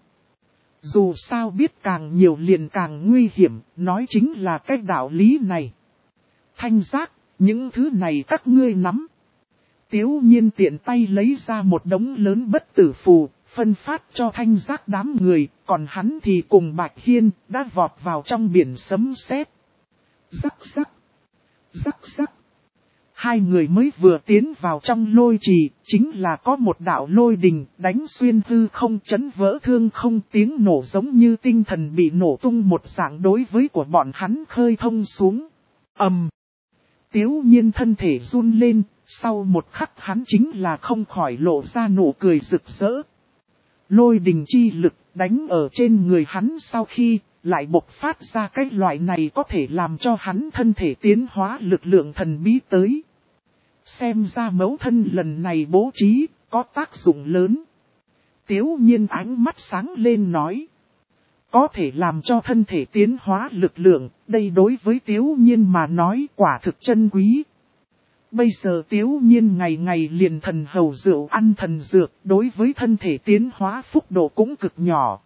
S1: Dù sao biết càng nhiều liền càng nguy hiểm, nói chính là cái đạo lý này. Thanh giác, những thứ này các ngươi nắm. Tiếu Nhiên tiện tay lấy ra một đống lớn bất tử phù. Phân phát cho thanh giác đám người, còn hắn thì cùng Bạch Hiên đã vọt vào trong biển sấm sét. Rắc rắc, rắc rắc. Hai người mới vừa tiến vào trong lôi trì, chính là có một đạo lôi đình đánh xuyên hư không chấn vỡ thương không, tiếng nổ giống như tinh thần bị nổ tung một dạng đối với của bọn hắn khơi thông xuống. Ầm. Tiếu Nhiên thân thể run lên, sau một khắc hắn chính là không khỏi lộ ra nụ cười rực rỡ. Lôi đình chi lực đánh ở trên người hắn sau khi lại bộc phát ra cái loại này có thể làm cho hắn thân thể tiến hóa lực lượng thần bí tới. Xem ra mẫu thân lần này bố trí có tác dụng lớn. Tiếu Nhiên ánh mắt sáng lên nói. Có thể làm cho thân thể tiến hóa lực lượng, đây đối với Tiếu Nhiên mà nói quả thực chân quý. Bây giờ Tiếu Nhiên ngày ngày liền thần hầu rượu ăn thần dược, đối với thân thể tiến hóa phúc độ cũng cực nhỏ.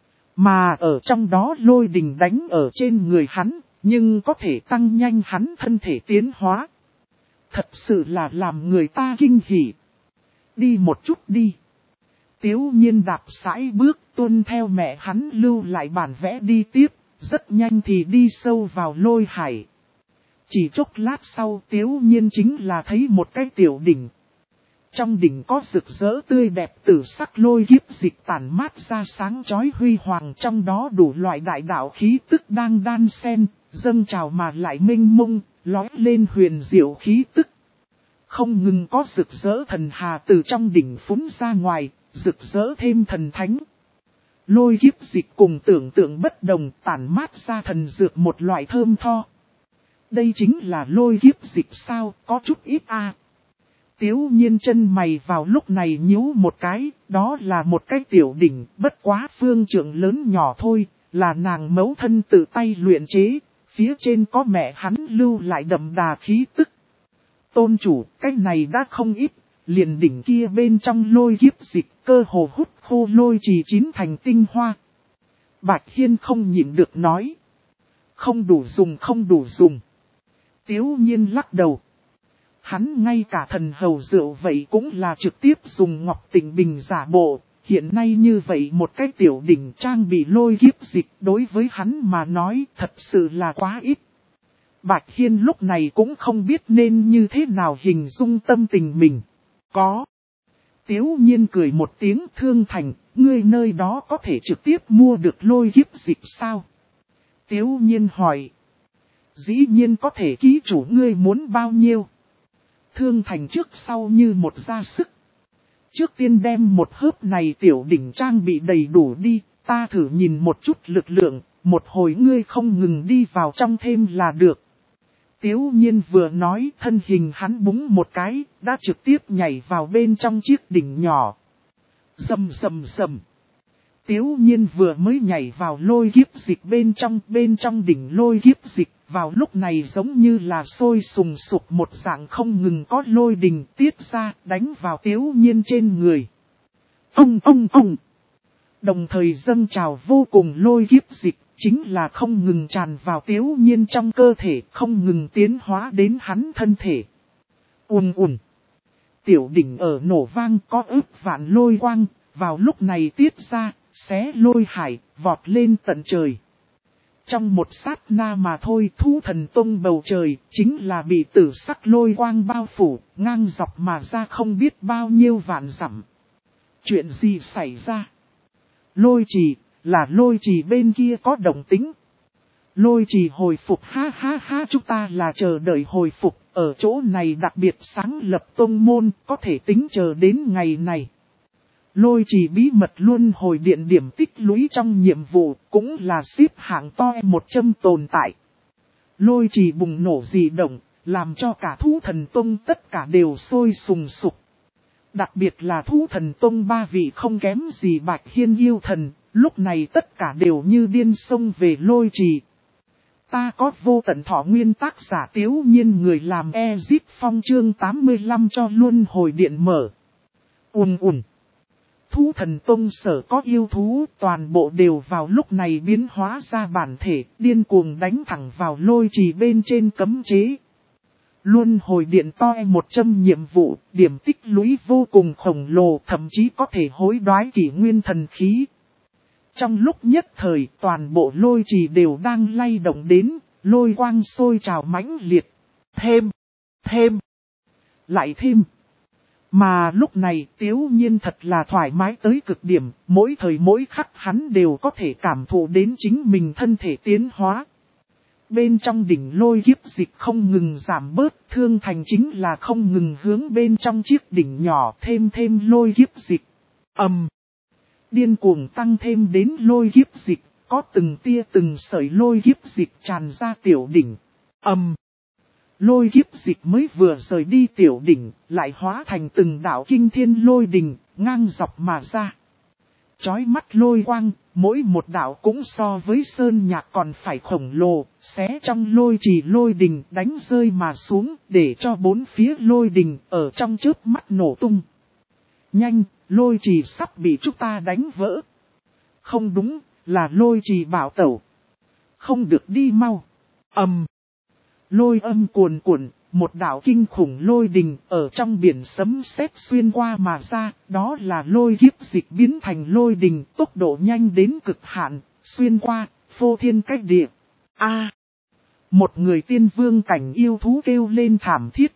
S1: Mà ở trong đó lôi đình đánh ở trên người hắn, nhưng có thể tăng nhanh hắn thân thể tiến hóa. Thật sự là làm người ta kinh hỉ. Đi một chút đi. Tiếu Nhiên đạp sải bước tuân theo mẹ hắn lưu lại bản vẽ đi tiếp, rất nhanh thì đi sâu vào lôi hải. Chỉ chốc lát sau Tiếu Nhiên chính là thấy một cái tiểu đỉnh. Trong đỉnh có rực rỡ tươi đẹp tử sắc lôi kiếp dịch tản mát ra sáng chói huy hoàng, trong đó đủ loại đại đạo khí tức đang đan xen, dâng trào mà lại mênh mông, lói lên huyền diệu khí tức. Không ngừng có rực rỡ thần hà từ trong đỉnh phúng ra ngoài, rực rỡ thêm thần thánh. Lôi kiếp dịch cùng tưởng tượng bất đồng, tản mát ra thần dược một loại thơm tho. Đây chính là lôi kiếp dịch sao, có chút ít a. À. Tiếu Nhiên chân mày vào lúc này nhíu một cái, đó là một cái tiểu đỉnh, bất quá phương trượng lớn nhỏ thôi, là nàng mẫu thân tự tay luyện chế, phía trên có mẹ hắn lưu lại đậm đà khí tức. Tôn chủ, cái này đã không ít, liền đỉnh kia bên trong lôi kiếp dịch, cơ hồ hút khô lôi trì chín thành tinh hoa. Bạch Hiên không nhịn được nói. Không đủ dùng không đủ dùng. Tiếu Nhiên lắc đầu. hắn ngay cả thần hầu rượu vậy cũng là trực tiếp dùng ngọc tịnh bình giả bộ. Hiện nay như vậy một cái tiểu đỉnh trang bị lôi kiếp dịch đối với hắn mà nói thật sự là quá ít. Bạch Hiên lúc này cũng không biết nên như thế nào hình dung tâm tình mình. Có. Tiếu nhiên cười một tiếng Thương Thành, ngươi nơi đó có thể trực tiếp mua được lôi kiếp dịch sao? Tiếu nhiên hỏi. Dĩ nhiên có thể, ký chủ ngươi muốn bao nhiêu? Thương Thành trước sau như một ra sức. Trước tiên đem một hớp này tiểu đỉnh trang bị đầy đủ đi, ta thử nhìn một chút lực lượng, một hồi ngươi không ngừng đi vào trong thêm là được. Tiếu nhiên vừa nói, thân hình hắn búng một cái, đã trực tiếp nhảy vào bên trong chiếc đỉnh nhỏ. Rầm rầm rầm. Tiếu nhiên vừa mới nhảy vào lôi kiếp dịch bên trong, bên trong đỉnh lôi kiếp dịch, vào lúc này giống như là sôi sùng sục một dạng không ngừng có lôi đình tiết ra, đánh vào tiếu nhiên trên người. Ông ông ông. Đồng thời dâng trào vô cùng lôi kiếp dịch, chính là không ngừng tràn vào tiếu nhiên trong cơ thể, không ngừng tiến hóa đến hắn thân thể. Ùn ùn. Tiểu đỉnh ở nổ vang có ức vạn lôi quang, vào lúc này tiết ra, xé lôi hải, vọt lên tận trời. Trong một sát na mà thôi, Thu Thần Tông bầu trời, chính là bị tử sắc lôi quang bao phủ, ngang dọc mà ra không biết bao nhiêu vạn dặm. Chuyện gì xảy ra? Lôi trì, là lôi trì bên kia có động tính. Lôi trì hồi phục, ha ha ha, chúng ta là chờ đợi hồi phục, ở chỗ này đặc biệt sáng lập tông môn, có thể tính chờ đến ngày này. Lôi trì bí mật luân hồi điện điểm tích lũy trong nhiệm vụ, cũng là xếp hạng to một châm tồn tại. Lôi trì bùng nổ dị động, làm cho cả Thú Thần Tông tất cả đều sôi sùng sục. Đặc biệt là Thú Thần Tông ba vị không kém gì Bạch Hiên yêu thần, lúc này tất cả đều như điên xông về lôi trì. Ta có vô tận thọ nguyên tác giả Tiếu Nhiên người làm Ezip Phong chương tám mươi lăm cho luân hồi điện mở. Ùn ùn. Thú Thần Tông sở có yêu thú toàn bộ đều vào lúc này biến hóa ra bản thể, điên cuồng đánh thẳng vào lôi trì bên trên cấm chế. Luân hồi điện to một trăm nhiệm vụ, điểm tích lũy vô cùng khổng lồ, thậm chí có thể hối đoái kỷ nguyên thần khí. Trong lúc nhất thời, toàn bộ lôi trì đều đang lay động đến, lôi quang sôi trào mãnh liệt. Thêm, thêm, lại thêm. Mà lúc này Tiếu Nhiên thật là thoải mái tới cực điểm, mỗi thời mỗi khắc hắn đều có thể cảm thụ đến chính mình thân thể tiến hóa. Bên trong đỉnh lôi kiếp dịch không ngừng giảm bớt, Thương Thành chính là không ngừng hướng bên trong chiếc đỉnh nhỏ thêm thêm lôi kiếp dịch. Ầm. Um, điên cuồng tăng thêm đến lôi kiếp dịch, có từng tia từng sợi lôi kiếp dịch tràn ra tiểu đỉnh. Ầm. Um, lôi kiếp dịch mới vừa rời đi tiểu đỉnh, lại hóa thành từng đạo kinh thiên lôi đình, ngang dọc mà ra. Chói mắt lôi quang, mỗi một đạo cũng so với sơn nhạc còn phải khổng lồ, xé trong lôi trì lôi đình đánh rơi mà xuống, để cho bốn phía lôi đình ở trong chớp mắt nổ tung. Nhanh, lôi trì sắp bị chúng ta đánh vỡ. Không đúng, là lôi trì bảo tẩu. Không được đi mau. Ầm. Um, lôi âm cuồn cuộn, một đạo kinh khủng lôi đình ở trong biển sấm sét xuyên qua mà ra, đó là lôi kiếp dịch biến thành lôi đình, tốc độ nhanh đến cực hạn, xuyên qua, phô thiên cách địa. A, à, một người tiên vương cảnh yêu thú kêu lên thảm thiết.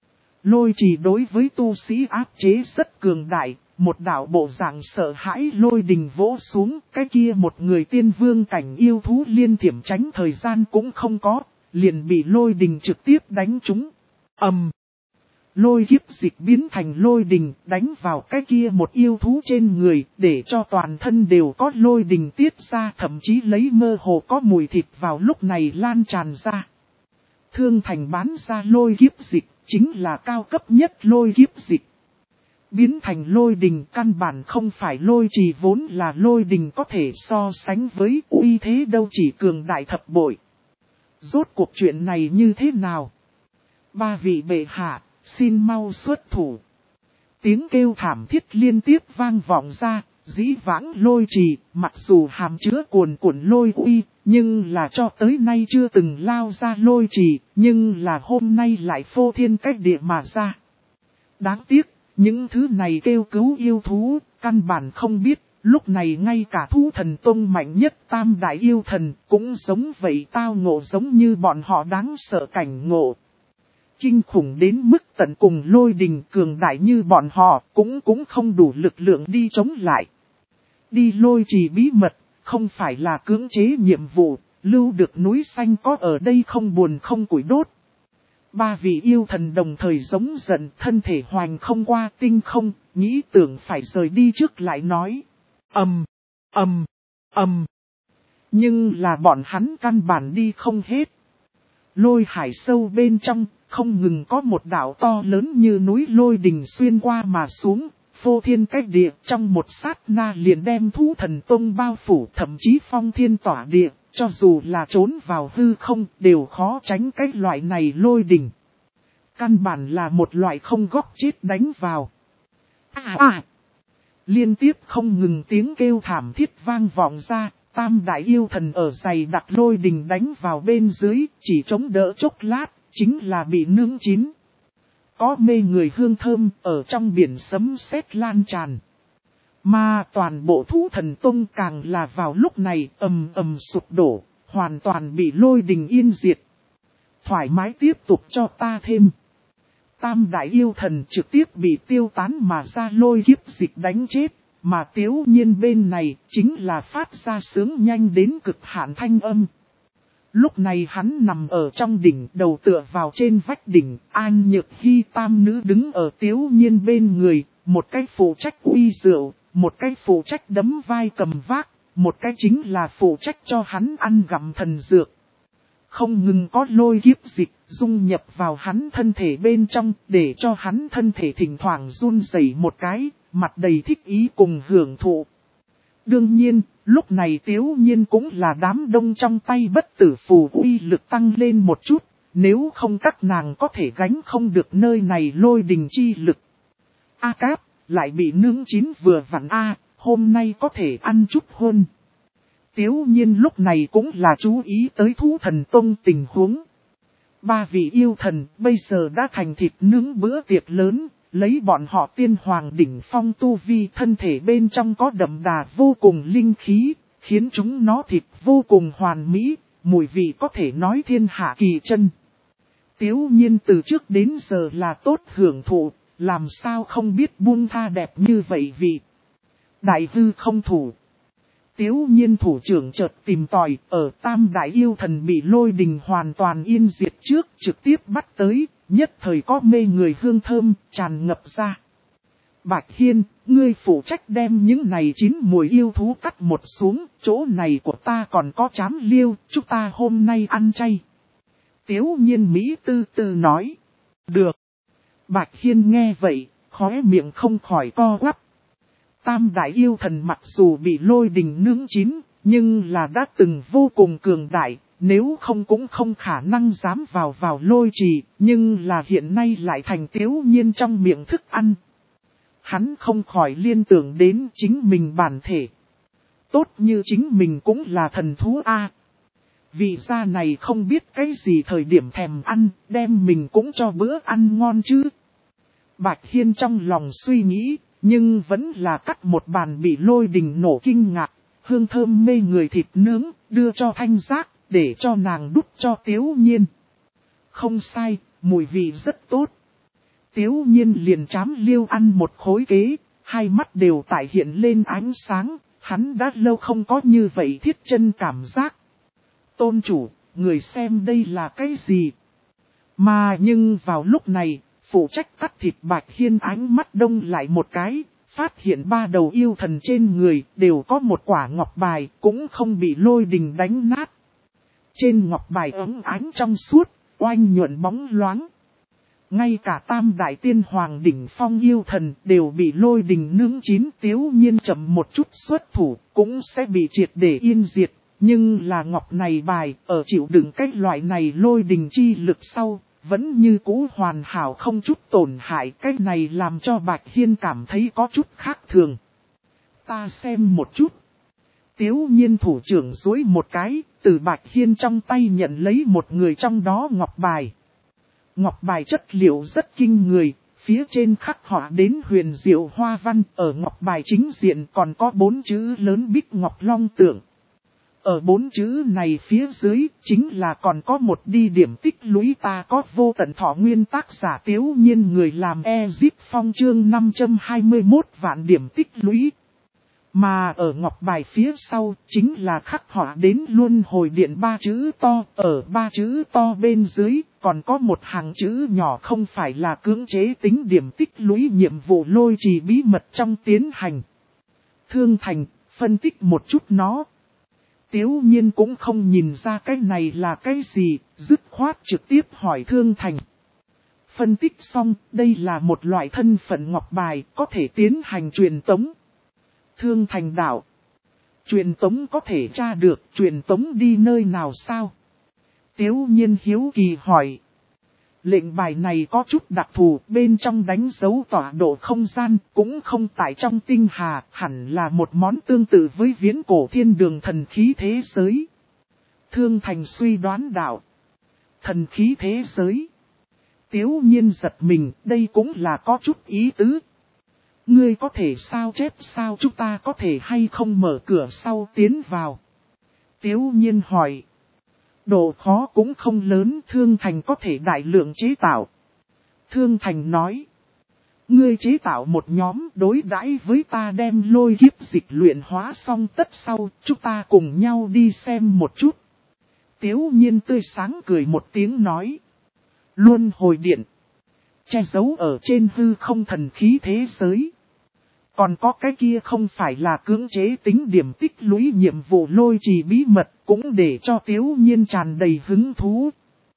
S1: Lôi trì đối với tu sĩ áp chế rất cường đại, một đạo bộ dạng sợ hãi lôi đình vỗ xuống, cái kia một người tiên vương cảnh yêu thú liên thiểm tránh thời gian cũng không có. Liền bị lôi đình trực tiếp đánh trúng. Ầm. Um, lôi kiếp dịch biến thành lôi đình đánh vào cái kia một yêu thú trên người, để cho toàn thân đều có lôi đình tiết ra, thậm chí lấy mơ hồ có mùi thịt vào lúc này lan tràn ra. Thương Thành bán ra lôi kiếp dịch, chính là cao cấp nhất lôi kiếp dịch. Biến thành lôi đình căn bản không phải lôi trì vốn là lôi đình có thể so sánh với, uy thế đâu chỉ cường đại thập bội. Rốt cuộc chuyện này như thế nào? Ba vị bệ hạ, xin mau xuất thủ. Tiếng kêu thảm thiết liên tiếp vang vọng ra, Dĩ vãng lôi trì, mặc dù hàm chứa cuồn cuộn lôi uy, nhưng là cho tới nay chưa từng lao ra lôi trì, nhưng là hôm nay lại phô thiên cách địa mà ra. Đáng tiếc, những thứ này kêu cứu yêu thú, căn bản không biết, lúc này ngay cả thú thần tông mạnh nhất tam đại yêu thần cũng giống vậy tao ngộ giống như bọn họ đáng sợ cảnh ngộ. Kinh khủng đến mức tận cùng lôi đình cường đại như bọn họ cũng cũng không đủ lực lượng đi chống lại. Đi lôi trì bí mật, không phải là cưỡng chế nhiệm vụ, lưu được núi xanh có ở đây không buồn không củi đốt. Ba vị yêu thần đồng thời giống giận thân thể hoành không qua tinh không, nghĩ tưởng phải rời đi trước lại nói. Ầm, ầm, ầm. Nhưng là bọn hắn căn bản đi không hết. Lôi hải sâu bên trong, không ngừng có một đảo to lớn như núi lôi đình xuyên qua mà xuống, phô thiên cách địa trong một sát na liền đem thú thần tông bao phủ thậm chí phong thiên tỏa địa, cho dù là trốn vào hư không đều khó tránh cái loại này lôi đình. Căn bản là một loại không góc chết đánh vào. À à! Liên tiếp không ngừng tiếng kêu thảm thiết vang vọng ra, tam đại yêu thần ở dày đặc lôi đình đánh vào bên dưới, chỉ chống đỡ chốc lát, chính là bị nướng chín. Có mê người hương thơm ở trong biển sấm sét lan tràn. Mà toàn bộ thú thần tông càng là vào lúc này ầm ầm sụp đổ, hoàn toàn bị lôi đình yên diệt. Thoải mái tiếp tục cho ta thêm. Tam đại yêu thần trực tiếp bị tiêu tán mà ra lôi kiếp dịch đánh chết, mà Tiếu Nhiên bên này chính là phát ra sướng nhanh đến cực hạn thanh âm. Lúc này hắn nằm ở trong đỉnh, đầu tựa vào trên vách đỉnh, An Nhược Hy tam nữ đứng ở Tiếu Nhiên bên người, một cái phụ trách uy rượu, một cái phụ trách đấm vai cầm vác, một cái chính là phụ trách cho hắn ăn gặm thần dược. Không ngừng có lôi kiếp dịch dung nhập vào hắn thân thể bên trong, để cho hắn thân thể thỉnh thoảng run rẩy một cái, mặt đầy thích ý cùng hưởng thụ. Đương nhiên, lúc này Tiếu Nhiên cũng là đám đông trong tay bất tử phù uy lực tăng lên một chút, nếu không các nàng có thể gánh không được nơi này lôi đình chi lực. A Cáp, lại bị nướng chín vừa vặn A, hôm nay có thể ăn chút hơn. Tiếu Nhiên lúc này cũng là chú ý tới thú thần tông tình huống. Ba vị yêu thần bây giờ đã thành thịt nướng bữa tiệc lớn, lấy bọn họ tiên hoàng đỉnh phong tu vi thân thể bên trong có đậm đà vô cùng linh khí, khiến chúng nó thịt vô cùng hoàn mỹ, mùi vị có thể nói thiên hạ kỳ chân. Tiếu Nhiên từ trước đến giờ là tốt hưởng thụ, làm sao không biết buông tha đẹp như vậy vị. Đại hư không thủ. Tiếu Nhiên thủ trưởng chợt tìm tòi, ở tam đại yêu thần bị lôi đình hoàn toàn yên diệt trước, trực tiếp bắt tới, nhất thời có mê người hương thơm, tràn ngập ra. Bạch Hiên, ngươi phụ trách đem những này chín mùi yêu thú cắt một xuống, chỗ này của ta còn có chám liêu, chúng ta hôm nay ăn chay. Tiếu Nhiên Mỹ tư tư nói. Được. Bạch Hiên nghe vậy, khóe miệng không khỏi co quắp. Tam đại yêu thần mặc dù bị lôi đình nướng chín, nhưng là đã từng vô cùng cường đại, nếu không cũng không khả năng dám vào vào lôi trì, nhưng là hiện nay lại thành Tiếu Nhiên trong miệng thức ăn. Hắn không khỏi liên tưởng đến chính mình bản thể. Tốt như chính mình cũng là thần thú A. Vì ra này không biết cái gì thời điểm thèm ăn, đem mình cũng cho bữa ăn ngon chứ. Bạch Hiên trong lòng suy nghĩ. Nhưng vẫn là cắt một bàn bị lôi đình nổ kinh ngạc, hương thơm mê người thịt nướng, đưa cho Thanh Giác, để cho nàng đút cho Tiếu Nhiên. Không sai, mùi vị rất tốt. Tiếu Nhiên liền chám liêu ăn một khối kế, hai mắt đều tại hiện lên ánh sáng, hắn đã lâu không có như vậy thiết chân cảm giác. Tôn chủ, người xem đây là cái gì? Mà nhưng vào lúc này, phụ trách cắt thịt Bạch Hiên ánh mắt đông lại một cái, phát hiện ba đầu yêu thần trên người đều có một quả ngọc bài, cũng không bị lôi đình đánh nát. Trên ngọc bài ấm ánh trong suốt, oanh nhuận bóng loáng. Ngay cả tam đại tiên hoàng đỉnh phong yêu thần đều bị lôi đình nướng chín. Tiếu Nhiên chậm một chút xuất thủ, cũng sẽ bị triệt để yên diệt. Nhưng là ngọc này bài, ở chịu đựng cái loại này lôi đình chi lực sau, vẫn như cũ hoàn hảo không chút tổn hại. Cái này làm cho Bạch Hiên cảm thấy có chút khác thường. ta xem một chút. Tiếu nhiên thủ trưởng duỗi một cái, từ Bạch Hiên trong tay nhận lấy một người trong đó ngọc bài. Ngọc bài chất liệu rất kinh người, phía trên khắc họa đến huyền diệu hoa văn, ở ngọc bài chính diện còn có bốn chữ lớn Bích Ngọc Long Tượng. Ở bốn chữ này phía dưới, chính là còn có một đi điểm tích lũy ta có vô tận thọ nguyên tác giả Tiếu nhiên người làm Ezip Phong chương năm trăm hai mươi mốt vạn điểm tích lũy. Mà ở ngọc bài phía sau, chính là khắc họa đến luân hồi điện ba chữ to, ở ba chữ to bên dưới, còn có một hàng chữ nhỏ không phải là cưỡng chế tính điểm tích lũy nhiệm vụ lôi trì bí mật trong tiến hành. Thương Thành, phân tích một chút nó. Tiếu nhiên cũng không nhìn ra cái này là cái gì, dứt khoát trực tiếp hỏi Thương Thành. Phân tích xong, đây là một loại thân phận ngọc bài, có thể tiến hành truyền tống. Thương Thành đạo. Truyền tống có thể tra được, truyền tống đi nơi nào sao? Tiếu nhiên hiếu kỳ hỏi. Lệnh bài này có chút đặc thù, bên trong đánh dấu tọa độ không gian, cũng không tại trong tinh hà, hẳn là một món tương tự với viễn cổ thiên đường thần khí thế giới. Thương Thành suy đoán đạo. Thần khí thế giới. Tiếu nhiên giật mình, đây cũng là có chút ý tứ. Ngươi có thể sao chép sao chúng ta có thể hay không mở cửa sau tiến vào? Tiếu nhiên hỏi. Độ khó cũng không lớn, Thương Thành có thể đại lượng chế tạo. Thương Thành nói. Ngươi chế tạo một nhóm đối đãi với ta đem lôi kiếp dịch luyện hóa xong tất sau, chúng ta cùng nhau đi xem một chút. Tiếu nhiên tươi sáng cười một tiếng nói. Luân hồi điện. Che giấu ở trên hư không thần khí thế giới. Còn có cái kia không phải là cưỡng chế tính điểm tích lũy nhiệm vụ lôi trì bí mật cũng để cho Tiếu nhiên tràn đầy hứng thú.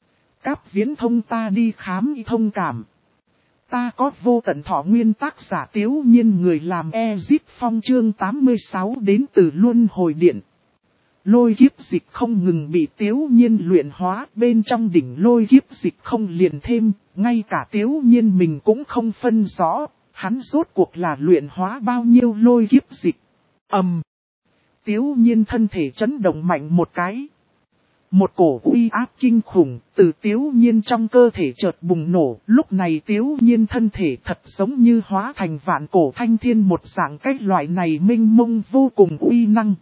S1: Cáp viễn thông ta đi khám y thông cảm. Ta có vô tận thọ nguyên tác giả Tiếu nhiên người làm Ezip Phong chương tám mươi sáu đến từ luân hồi điện. Lôi kiếp dịch không ngừng bị Tiếu nhiên luyện hóa, bên trong đỉnh lôi kiếp dịch không liền thêm, ngay cả Tiếu nhiên mình cũng không phân rõ. Hắn rốt cuộc là luyện hóa bao nhiêu lôi kiếp dịch. Ầm. Um. Tiếu nhiên thân thể chấn động mạnh một cái. Một cổ uy áp kinh khủng từ Tiếu nhiên trong cơ thể chợt bùng nổ. Lúc này Tiếu nhiên thân thể thật giống như hóa thành vạn cổ thanh thiên một dạng cách loại này minh mông vô cùng uy năng.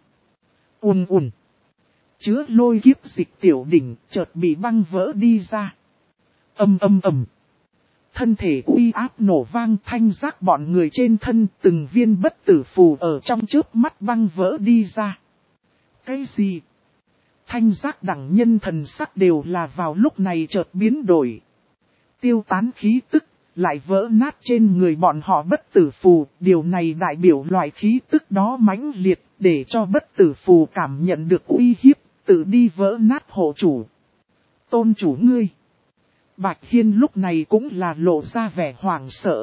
S1: Ùn ùn. Chứa lôi kiếp dịch tiểu đỉnh chợt bị băng vỡ đi ra. Âm âm ầm. Thân thể uy áp nổ vang, thanh giác bọn người trên thân từng viên bất tử phù ở trong chớp mắt băng vỡ đi ra. Cái gì? Thanh giác đẳng nhân thần sắc đều là vào lúc này chợt biến đổi. Tiêu tán khí tức, lại vỡ nát trên người bọn họ bất tử phù. Điều này đại biểu loại khí tức đó mãnh liệt, để cho bất tử phù cảm nhận được uy hiếp, tự đi vỡ nát hộ chủ. Tôn chủ ngươi. Bạch Hiên lúc này cũng là lộ ra vẻ hoảng sợ.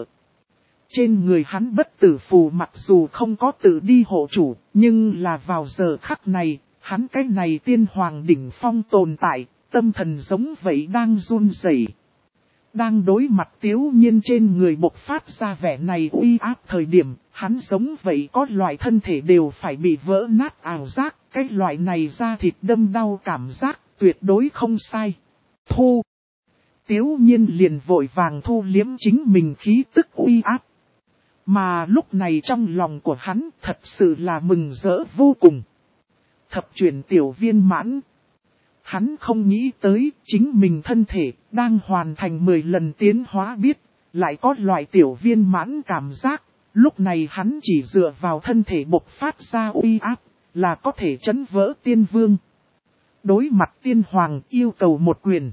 S1: Trên người hắn bất tử phù mặc dù không có tự đi hộ chủ, nhưng là vào giờ khắc này, hắn cái này tiên hoàng đỉnh phong tồn tại, tâm thần giống vậy đang run rẩy. Đang đối mặt Tiếu nhiên trên người bộc phát ra vẻ này uy áp thời điểm, hắn giống vậy có loại thân thể đều phải bị vỡ nát ảo giác, cái loại này da thịt đâm đau cảm giác tuyệt đối không sai. Thu. Tiếu nhiên liền vội vàng thu liếm chính mình khí tức uy áp. Mà lúc này trong lòng của hắn thật sự là mừng rỡ vô cùng. Thập chuyển tiểu viên mãn. Hắn không nghĩ tới chính mình thân thể đang hoàn thành mười lần tiến hóa biết, lại có loại tiểu viên mãn cảm giác. Lúc này hắn chỉ dựa vào thân thể bộc phát ra uy áp là có thể chấn vỡ tiên vương. Đối mặt tiên hoàng yêu cầu một quyền.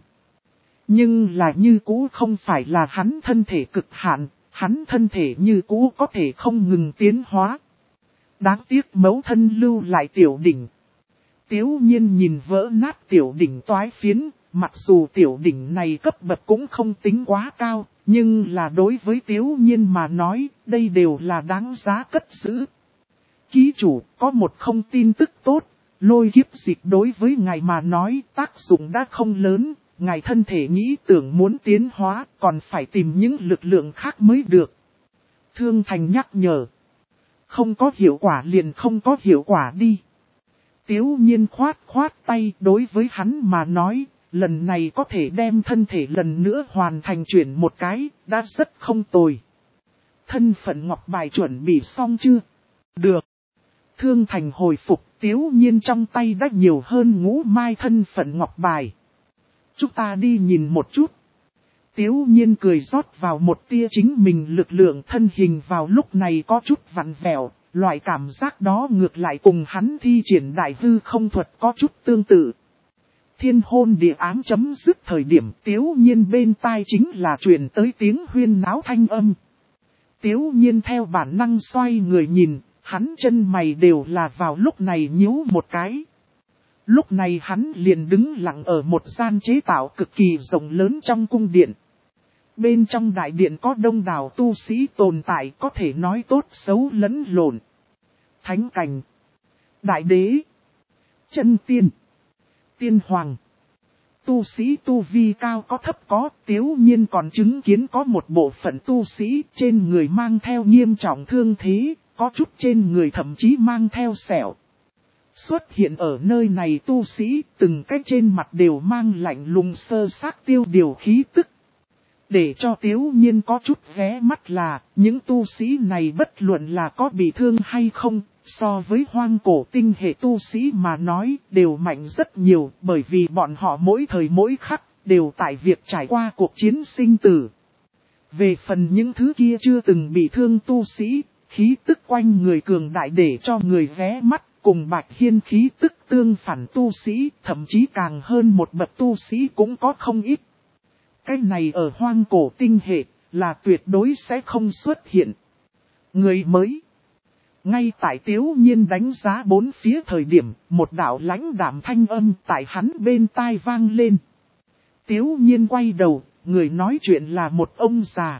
S1: Nhưng là như cũ không phải là hắn thân thể cực hạn, hắn thân thể như cũ có thể không ngừng tiến hóa. Đáng tiếc mẫu thân lưu lại tiểu đỉnh. Tiếu nhiên nhìn vỡ nát tiểu đỉnh toái phiến, mặc dù tiểu đỉnh này cấp bậc cũng không tính quá cao, nhưng là đối với Tiếu nhiên mà nói, đây đều là đáng giá cất giữ. Ký chủ, có một không tin tức tốt, lôi kiếp dịch đối với ngài mà nói tác dụng đã không lớn. Ngài thân thể nghĩ tưởng muốn tiến hóa còn phải tìm những lực lượng khác mới được. Thương Thành nhắc nhở. Không có hiệu quả liền không có hiệu quả đi. Tiếu nhiên khoát khoát tay đối với hắn mà nói, lần này có thể đem thân thể lần nữa hoàn thành chuyển một cái, đã rất không tồi. Thân phận ngọc bài chuẩn bị xong chưa? Được. Thương Thành hồi phục, Tiếu nhiên trong tay đã nhiều hơn ngũ mai thân phận ngọc bài. Chúng ta đi nhìn một chút. Tiếu nhiên cười rót vào một tia chính mình lực lượng, thân hình vào lúc này có chút vặn vẹo, loại cảm giác đó ngược lại cùng hắn thi triển đại hư không thuật có chút tương tự. Thiên hôn địa ám chấm dứt thời điểm Tiếu nhiên bên tai chính là truyền tới tiếng huyên náo thanh âm. Tiếu nhiên theo bản năng xoay người nhìn, hắn chân mày đều là vào lúc này nhíu một cái. Lúc này hắn liền đứng lặng ở một gian chế tạo cực kỳ rộng lớn trong cung điện. Bên trong đại điện có đông đảo tu sĩ tồn tại, có thể nói tốt xấu lẫn lộn. Thánh cảnh, đại đế, chân tiên, tiên hoàng. Tu sĩ tu vi cao có thấp có, Tiếu nhiên còn chứng kiến có một bộ phận tu sĩ trên người mang theo nghiêm trọng thương thế, có chút trên người thậm chí mang theo sẹo. Xuất hiện ở nơi này tu sĩ, từng cái trên mặt đều mang lạnh lùng sơ xác tiêu điều khí tức. Để cho Tiếu nhiên có chút ghé mắt là, những tu sĩ này bất luận là có bị thương hay không, so với hoang cổ tinh hệ tu sĩ mà nói, đều mạnh rất nhiều, bởi vì bọn họ mỗi thời mỗi khắc, đều tại việc trải qua cuộc chiến sinh tử. Về phần những thứ kia chưa từng bị thương tu sĩ, khí tức quanh người cường đại để cho người ghé mắt, cùng Bạch Hiên khí tức tương phản tu sĩ, thậm chí càng hơn một bậc tu sĩ cũng có không ít. Cái này ở hoang cổ tinh hệ, là tuyệt đối sẽ không xuất hiện. Người mới. Ngay tại Tiếu nhiên đánh giá bốn phía thời điểm, một đạo lãnh đạm thanh âm tại hắn bên tai vang lên. Tiếu nhiên quay đầu, người nói chuyện là một ông già.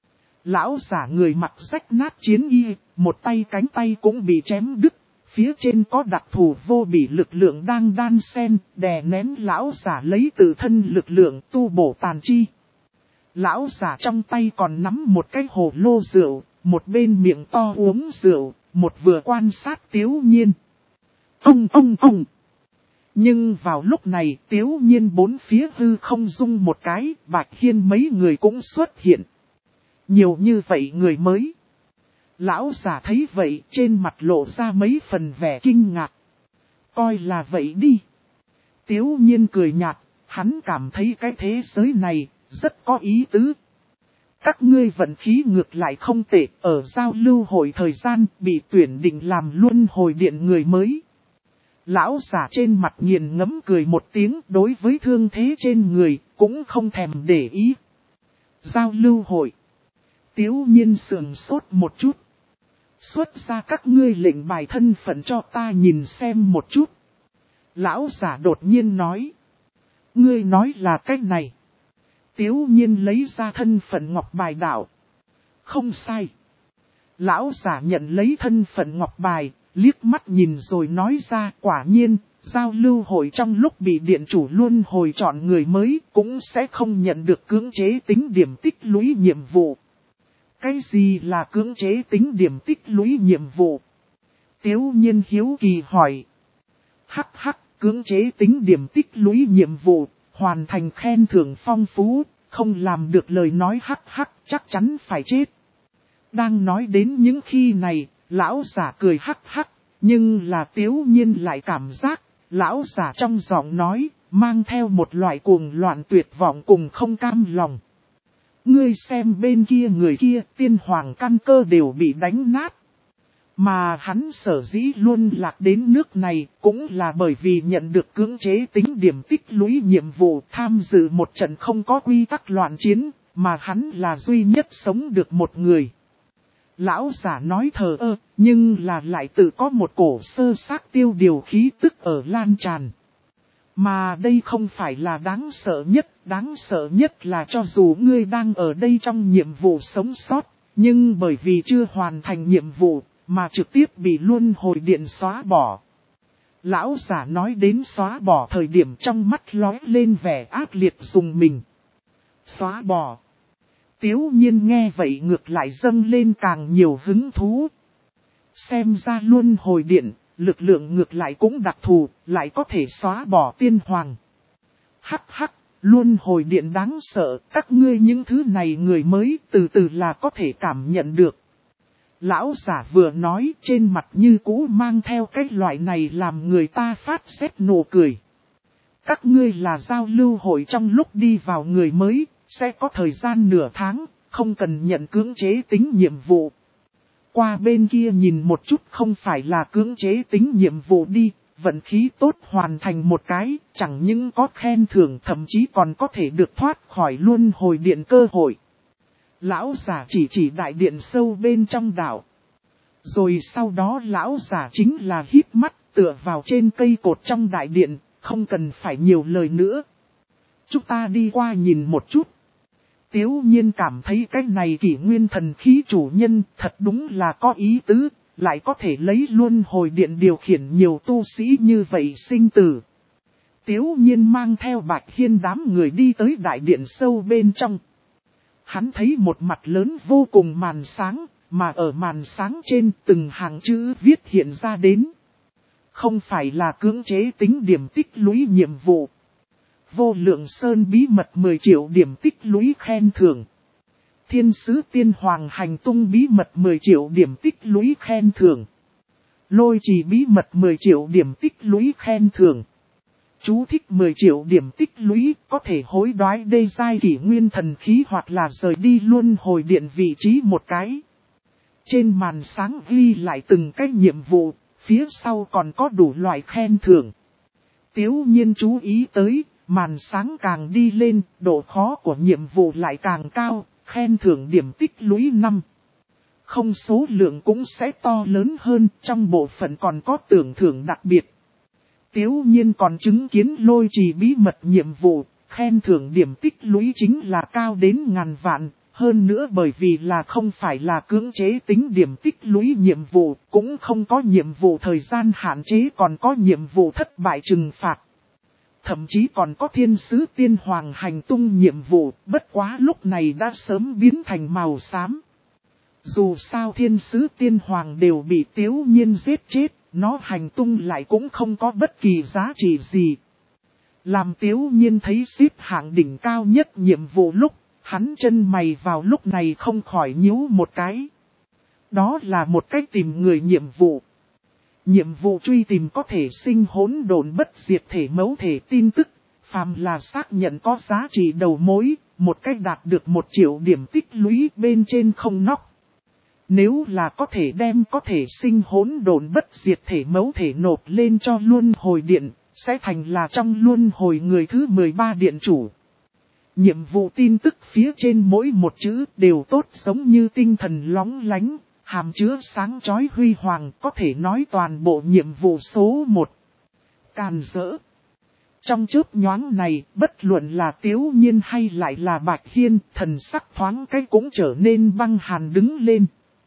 S1: Lão già người mặc rách nát chiến y, một tay cánh tay cũng bị chém đứt. Phía trên có đặc thù vô bỉ lực lượng đang đan xen, đè nén lão giả lấy tự thân lực lượng tu bổ tàn chi. Lão giả trong tay còn nắm một cái hồ lô rượu, một bên miệng to uống rượu, một vừa quan sát Tiếu nhiên. Ông ông ông! Nhưng vào lúc này Tiếu nhiên bốn phía hư không rung một cái, Bạch Hiên mấy người cũng xuất hiện. Nhiều như vậy người mới. Lão giả thấy vậy trên mặt lộ ra mấy phần vẻ kinh ngạc. Coi là vậy đi. Tiếu nhiên cười nhạt, hắn cảm thấy cái thế giới này rất có ý tứ. Các ngươi vận khí ngược lại không tệ, ở giao lưu hội thời gian bị tuyển định làm luân hồi điện người mới. Lão giả trên mặt nghiền ngẫm cười một tiếng, đối với thương thế trên người cũng không thèm để ý. Giao lưu hội. Tiếu nhiên sườn sốt một chút. Xuất ra các ngươi lệnh bài thân phận cho ta nhìn xem một chút. Lão giả đột nhiên nói. Ngươi nói là cách này. Tiếu nhiên lấy ra thân phận ngọc bài đạo. Không sai. Lão giả nhận lấy thân phận ngọc bài, liếc mắt nhìn rồi nói ra quả nhiên, giao lưu hội trong lúc bị điện chủ luân hồi chọn người mới cũng sẽ không nhận được cưỡng chế tính điểm tích lũy nhiệm vụ. Cái gì là cưỡng chế tính điểm tích lũy nhiệm vụ? Tiếu nhiên hiếu kỳ hỏi. Hắc hắc, cưỡng chế tính điểm tích lũy nhiệm vụ, hoàn thành khen thưởng phong phú, không làm được lời nói hắc hắc chắc chắn phải chết. Đang nói đến những khi này, lão giả cười hắc hắc, nhưng là Tiếu nhiên lại cảm giác, lão giả trong giọng nói, mang theo một loại cuồng loạn tuyệt vọng cùng không cam lòng. Ngươi xem bên kia người kia, tiên hoàng căn cơ đều bị đánh nát. Mà hắn sở dĩ luôn lạc đến nước này, cũng là bởi vì nhận được cưỡng chế tính điểm tích lũy nhiệm vụ tham dự một trận không có quy tắc loạn chiến, mà hắn là duy nhất sống được một người. Lão giả nói thờ ơ, nhưng là lại tự có một cổ sơ xác tiêu điều khí tức ở lan tràn. Mà đây không phải là đáng sợ nhất, đáng sợ nhất là cho dù ngươi đang ở đây trong nhiệm vụ sống sót, nhưng bởi vì chưa hoàn thành nhiệm vụ, mà trực tiếp bị luân hồi điện xóa bỏ. Lão giả nói đến xóa bỏ thời điểm trong mắt lóe lên vẻ ác liệt dùng mình. Xóa bỏ. Tiếu nhiên nghe vậy ngược lại dâng lên càng nhiều hứng thú. Xem ra luân hồi điện, lực lượng ngược lại cũng đặc thù, lại có thể xóa bỏ tiên hoàng. Hắc hắc, luân hồi điện đáng sợ, các ngươi những thứ này người mới từ từ là có thể cảm nhận được. Lão giả vừa nói trên mặt như cũ mang theo cái loại này làm người ta phát xét nụ cười. Các ngươi là giao lưu hội trong lúc đi vào người mới, sẽ có thời gian nửa tháng, không cần nhận cưỡng chế tính nhiệm vụ. Qua bên kia nhìn một chút không phải là cưỡng chế tính nhiệm vụ đi, vận khí tốt hoàn thành một cái, chẳng những có khen thưởng thậm chí còn có thể được thoát khỏi luân hồi điện cơ hội. Lão giả chỉ chỉ đại điện sâu bên trong đảo. Rồi sau đó lão giả chính là híp mắt tựa vào trên cây cột trong đại điện, không cần phải nhiều lời nữa. Chúng ta đi qua nhìn một chút. Tiếu nhiên cảm thấy cái này kỷ nguyên thần khí chủ nhân thật đúng là có ý tứ, lại có thể lấy luân hồi điện điều khiển nhiều tu sĩ như vậy sinh tử. Tiếu nhiên mang theo Bạch Hiên đám người đi tới đại điện sâu bên trong. Hắn thấy một mặt lớn vô cùng màn sáng, mà ở màn sáng trên từng hàng chữ viết hiện ra đến. Không phải là cưỡng chế tính điểm tích lũy nhiệm vụ. Vô lượng sơn bí mật mười triệu điểm tích lũy khen thưởng. Thiên sứ tiên hoàng hành tung bí mật mười triệu điểm tích lũy khen thưởng. Lôi trì bí mật mười triệu điểm tích lũy khen thưởng. Chú thích mười triệu điểm tích lũy có thể hối đoái đê giai kỷ nguyên thần khí hoặc là rời đi luân hồi điện vị trí một cái. Trên màn sáng ghi lại từng cái nhiệm vụ, phía sau còn có đủ loại khen thưởng. Tiếu nhiên chú ý tới, màn sáng càng đi lên, độ khó của nhiệm vụ lại càng cao, khen thưởng điểm tích lũy năm. Không số lượng cũng sẽ to lớn hơn, trong bộ phận còn có tưởng thưởng đặc biệt. Tiếu nhiên còn chứng kiến lôi trì bí mật nhiệm vụ, khen thưởng điểm tích lũy chính là cao đến ngàn vạn. Hơn nữa bởi vì là không phải là cưỡng chế tính điểm tích lũy nhiệm vụ, cũng không có nhiệm vụ thời gian hạn chế, còn có nhiệm vụ thất bại trừng phạt. Thậm chí còn có thiên sứ tiên hoàng hành tung nhiệm vụ, bất quá lúc này đã sớm biến thành màu xám. Dù sao thiên sứ tiên hoàng đều bị Tiếu nhiên giết chết, nó hành tung lại cũng không có bất kỳ giá trị gì. Làm Tiếu nhiên thấy xếp hạng đỉnh cao nhất nhiệm vụ lúc, hắn chân mày vào lúc này không khỏi nhíu một cái. Đó là một cách tìm người nhiệm vụ. Nhiệm vụ truy tìm có thể sinh hỗn độn bất diệt thể mẫu thể tin tức, phàm là xác nhận có giá trị đầu mối, một cách đạt được một triệu điểm tích lũy bên trên không nóc. Nếu là có thể đem có thể sinh hỗn độn bất diệt thể mẫu thể nộp lên cho luân hồi điện, sẽ thành là trong luân hồi người thứ mười ba điện chủ. Nhiệm vụ tin tức phía trên mỗi một chữ đều tốt giống như tinh thần lóng lánh, hàm chứa sáng chói huy hoàng, có thể nói toàn bộ nhiệm vụ số một. Càn rỡ. Trong chớp nhoáng này, bất luận là Tiếu Nhiên hay lại là Bạch Hiên, thần sắc thoáng cái cũng trở nên băng hàn đứng lên.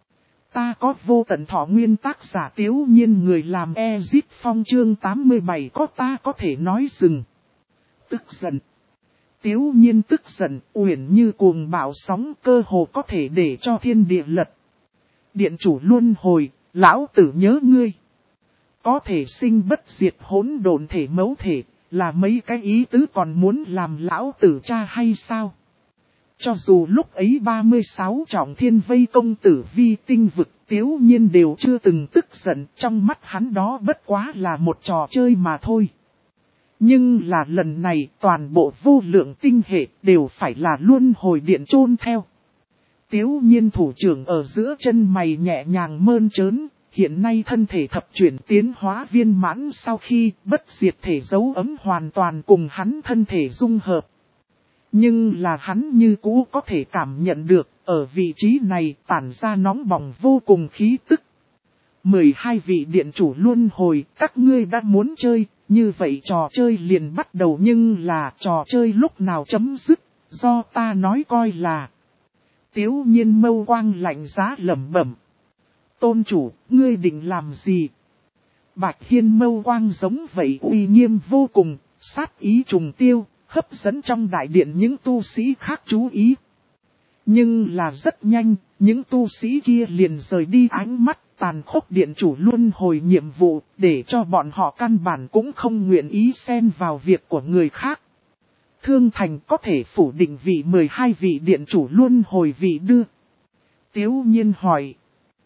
S1: Ta có vô tận thọ nguyên tác giả Tiếu Nhiên người làm Ezip Phong chương tám mươi bảy có ta có thể nói dừng. Tức giận. Tiếu Nhiên tức giận, uyển như cuồng bạo sóng cơ hồ có thể để cho thiên địa lật. Điện chủ luân hồi, lão tử nhớ ngươi. Có thể sinh bất diệt hỗn độn thể mẫu thể, là mấy cái ý tứ còn muốn làm lão tử cha hay sao? Cho dù lúc ấy ba mươi sáu trọng thiên vây công tử vi tinh vực, Tiếu Nhiên đều chưa từng tức giận, trong mắt hắn đó bất quá là một trò chơi mà thôi. Nhưng là lần này toàn bộ vô lượng tinh hệ đều phải là luân hồi điện chôn theo. Tiếu Nhiên thủ trưởng ở giữa chân mày nhẹ nhàng mơn trớn, hiện nay thân thể thập chuyển tiến hóa viên mãn sau khi bất diệt thể dấu ấm hoàn toàn cùng hắn thân thể dung hợp. Nhưng là hắn như cũ có thể cảm nhận được, ở vị trí này tản ra nóng bỏng vô cùng khí tức. mười hai vị điện chủ luân hồi, các ngươi đã muốn chơi, như vậy trò chơi liền bắt đầu nhưng là trò chơi lúc nào chấm dứt, do ta nói coi là. Tiếu Nhiên mâu quang lạnh giá lẩm bẩm. Tôn chủ, ngươi định làm gì? Bạch Hiên mâu quang giống vậy uy nghiêm vô cùng, sát ý trùng tiêu, hấp dẫn trong đại điện những tu sĩ khác chú ý. Nhưng là rất nhanh, những tu sĩ kia liền rời đi ánh mắt, tàn khốc điện chủ luân hồi nhiệm vụ, để cho bọn họ căn bản cũng không nguyện ý xen vào việc của người khác. Thương Thành có thể phủ định vị mười hai vị điện chủ luân hồi vị đưa. Tiếu Nhiên hỏi.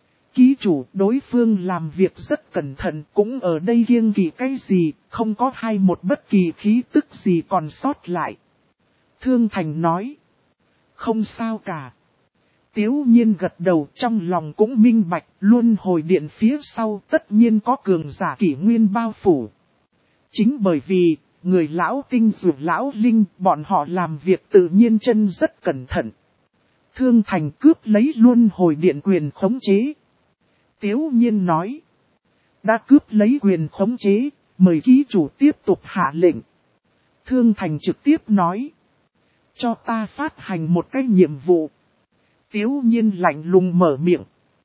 S1: Ký chủ đối phương làm việc rất cẩn thận, cũng ở đây kiêng kỵ cái gì, không có hay một bất kỳ khí tức gì còn sót lại. Thương Thành nói. Không sao cả. Tiếu Nhiên gật đầu, trong lòng cũng minh bạch, luân hồi điện phía sau tất nhiên có cường giả kỷ nguyên bao phủ. Chính bởi vì, người lão tinh dù lão linh, bọn họ làm việc tự nhiên chân rất cẩn thận. Thương Thành cướp lấy luân hồi điện quyền khống chế. Tiếu Nhiên nói. Đã cướp lấy quyền khống chế, mời ký chủ tiếp tục hạ lệnh. Thương Thành trực tiếp nói. Cho ta phát hành một cái nhiệm vụ. Tiếu Nhiên lạnh lùng mở miệng.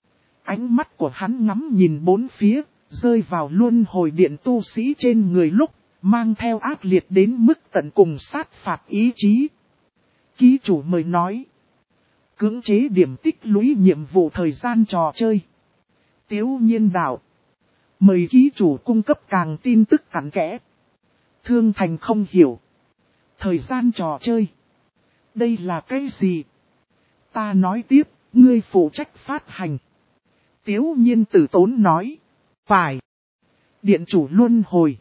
S1: Ánh mắt của hắn ngắm nhìn bốn phía, rơi vào luân hồi điện tu sĩ trên người lúc, mang theo ác liệt đến mức tận cùng sát phạt ý chí. Ký chủ mời nói. Cưỡng chế điểm tích lũy nhiệm vụ thời gian trò chơi. Tiếu Nhiên đạo. Mời ký chủ cung cấp càng tin tức cặn kẽ. Thương Thành không hiểu. Thời gian trò chơi. Đây là cái gì? Ta nói tiếp, ngươi phụ trách phát hành. Tiếu Nhiên tử tốn nói. Phải. Điện chủ luân hồi.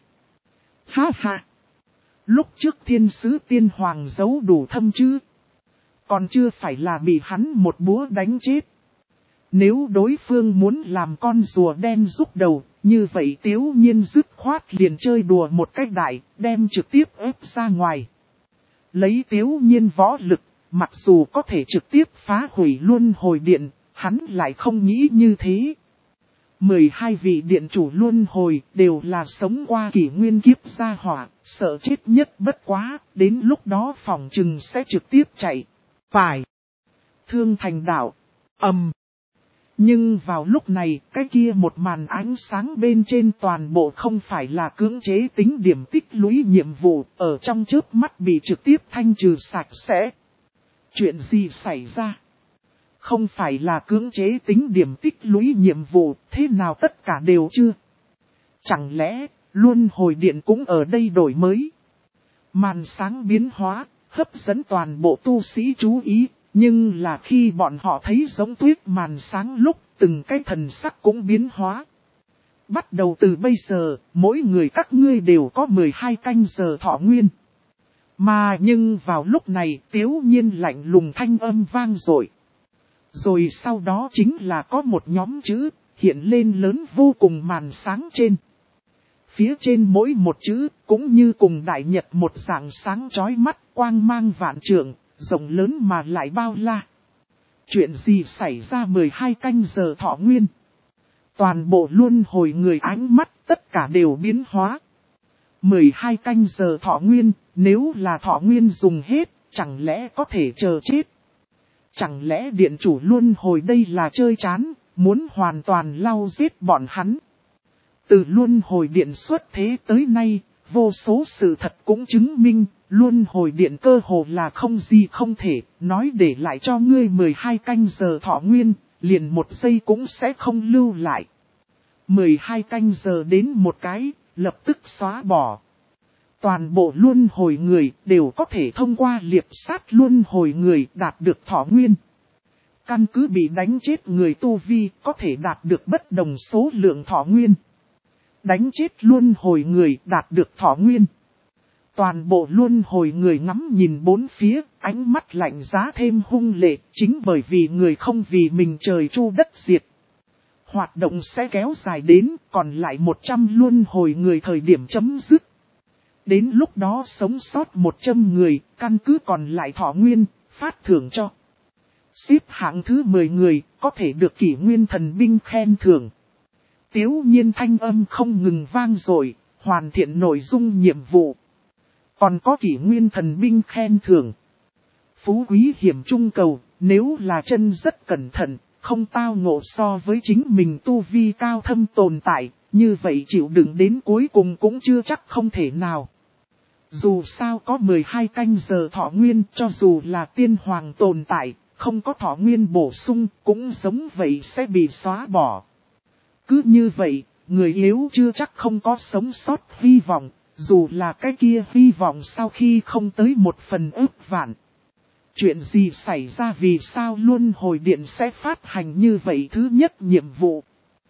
S1: Ha ha. Lúc trước thiên sứ tiên hoàng giấu đủ thâm chứ. Còn chưa phải là bị hắn một búa đánh chết. Nếu đối phương muốn làm con rùa đen rút đầu, như vậy Tiếu Nhiên dứt khoát liền chơi đùa một cách đại, đem trực tiếp ép ra ngoài. Lấy Tiếu Nhiên võ lực, mặc dù có thể trực tiếp phá hủy luân hồi điện, hắn lại không nghĩ như thế. mười hai vị điện chủ luân hồi đều là sống qua kỷ nguyên kiếp gia hỏa, sợ chết nhất bất quá, đến lúc đó phòng trừng sẽ trực tiếp chạy. Phải. Thương Thành đạo. Ầm. Nhưng vào lúc này, cái kia một màn ánh sáng bên trên toàn bộ không phải là cưỡng chế tính điểm tích lũy nhiệm vụ, ở trong chớp mắt bị trực tiếp thanh trừ sạch sẽ. Chuyện gì xảy ra? Không phải là cưỡng chế tính điểm tích lũy nhiệm vụ, thế nào tất cả đều chưa? Chẳng lẽ, luân hồi điện cũng ở đây đổi mới? Màn sáng biến hóa, hấp dẫn toàn bộ tu sĩ chú ý, nhưng là khi bọn họ thấy giống tuyết màn sáng lúc, từng cái thần sắc cũng biến hóa. Bắt đầu từ bây giờ, mỗi người các ngươi đều có mười hai canh giờ thọ nguyên. Mà nhưng vào lúc này, Tiếu Nhiên lạnh lùng thanh âm vang dội. Rồi sau đó chính là có một nhóm chữ, hiện lên lớn vô cùng màn sáng trên. Phía trên mỗi một chữ, cũng như cùng đại nhật một dạng sáng chói mắt, quang mang vạn trượng, rộng lớn mà lại bao la. Chuyện gì xảy ra mười hai canh giờ thọ nguyên? Toàn bộ luân hồi người ánh mắt, tất cả đều biến hóa. mười hai canh giờ thọ nguyên, nếu là thọ nguyên dùng hết, chẳng lẽ có thể chờ chết? Chẳng lẽ điện chủ luân hồi đây là chơi chán, muốn hoàn toàn lau giết bọn hắn? Từ luân hồi điện xuất thế tới nay, vô số sự thật cũng chứng minh, luân hồi điện cơ hồ là không gì không thể, nói để lại cho ngươi mười hai canh giờ thọ nguyên, liền một giây cũng sẽ không lưu lại. mười hai canh giờ đến một cái, lập tức xóa bỏ. Toàn bộ luân hồi người đều có thể thông qua liệp sát luân hồi người đạt được thọ nguyên. Căn cứ bị đánh chết người tu vi có thể đạt được bất đồng số lượng thọ nguyên. Đánh chết luân hồi người đạt được thọ nguyên. Toàn bộ luân hồi người ngắm nhìn bốn phía, ánh mắt lạnh giá thêm hung lệ, chính bởi vì người không vì mình trời chu đất diệt. Hoạt động sẽ kéo dài đến, còn lại một trăm luân hồi người thời điểm chấm dứt. Đến lúc đó sống sót một trăm người, căn cứ còn lại thọ nguyên, phát thưởng cho. Xếp hạng thứ mười người, có thể được kỷ nguyên thần binh khen thưởng. Tiếu Nhiên thanh âm không ngừng vang dội, hoàn thiện nội dung nhiệm vụ. Còn có kỷ nguyên thần binh khen thưởng. Phú quý hiểm trung cầu, nếu là chân rất cẩn thận, không tao ngộ so với chính mình tu vi cao thâm tồn tại, như vậy chịu đựng đến cuối cùng cũng chưa chắc không thể nào. Dù sao có mười hai canh giờ thọ nguyên, cho dù là tiên hoàng tồn tại, không có thọ nguyên bổ sung, cũng giống vậy sẽ bị xóa bỏ. Cứ như vậy, người yếu chưa chắc không có sống sót hy vọng, dù là cái kia hy vọng sau khi không tới một phần ức vạn. Chuyện gì xảy ra vì sao luân hồi điện sẽ phát hành như vậy thứ nhất nhiệm vụ.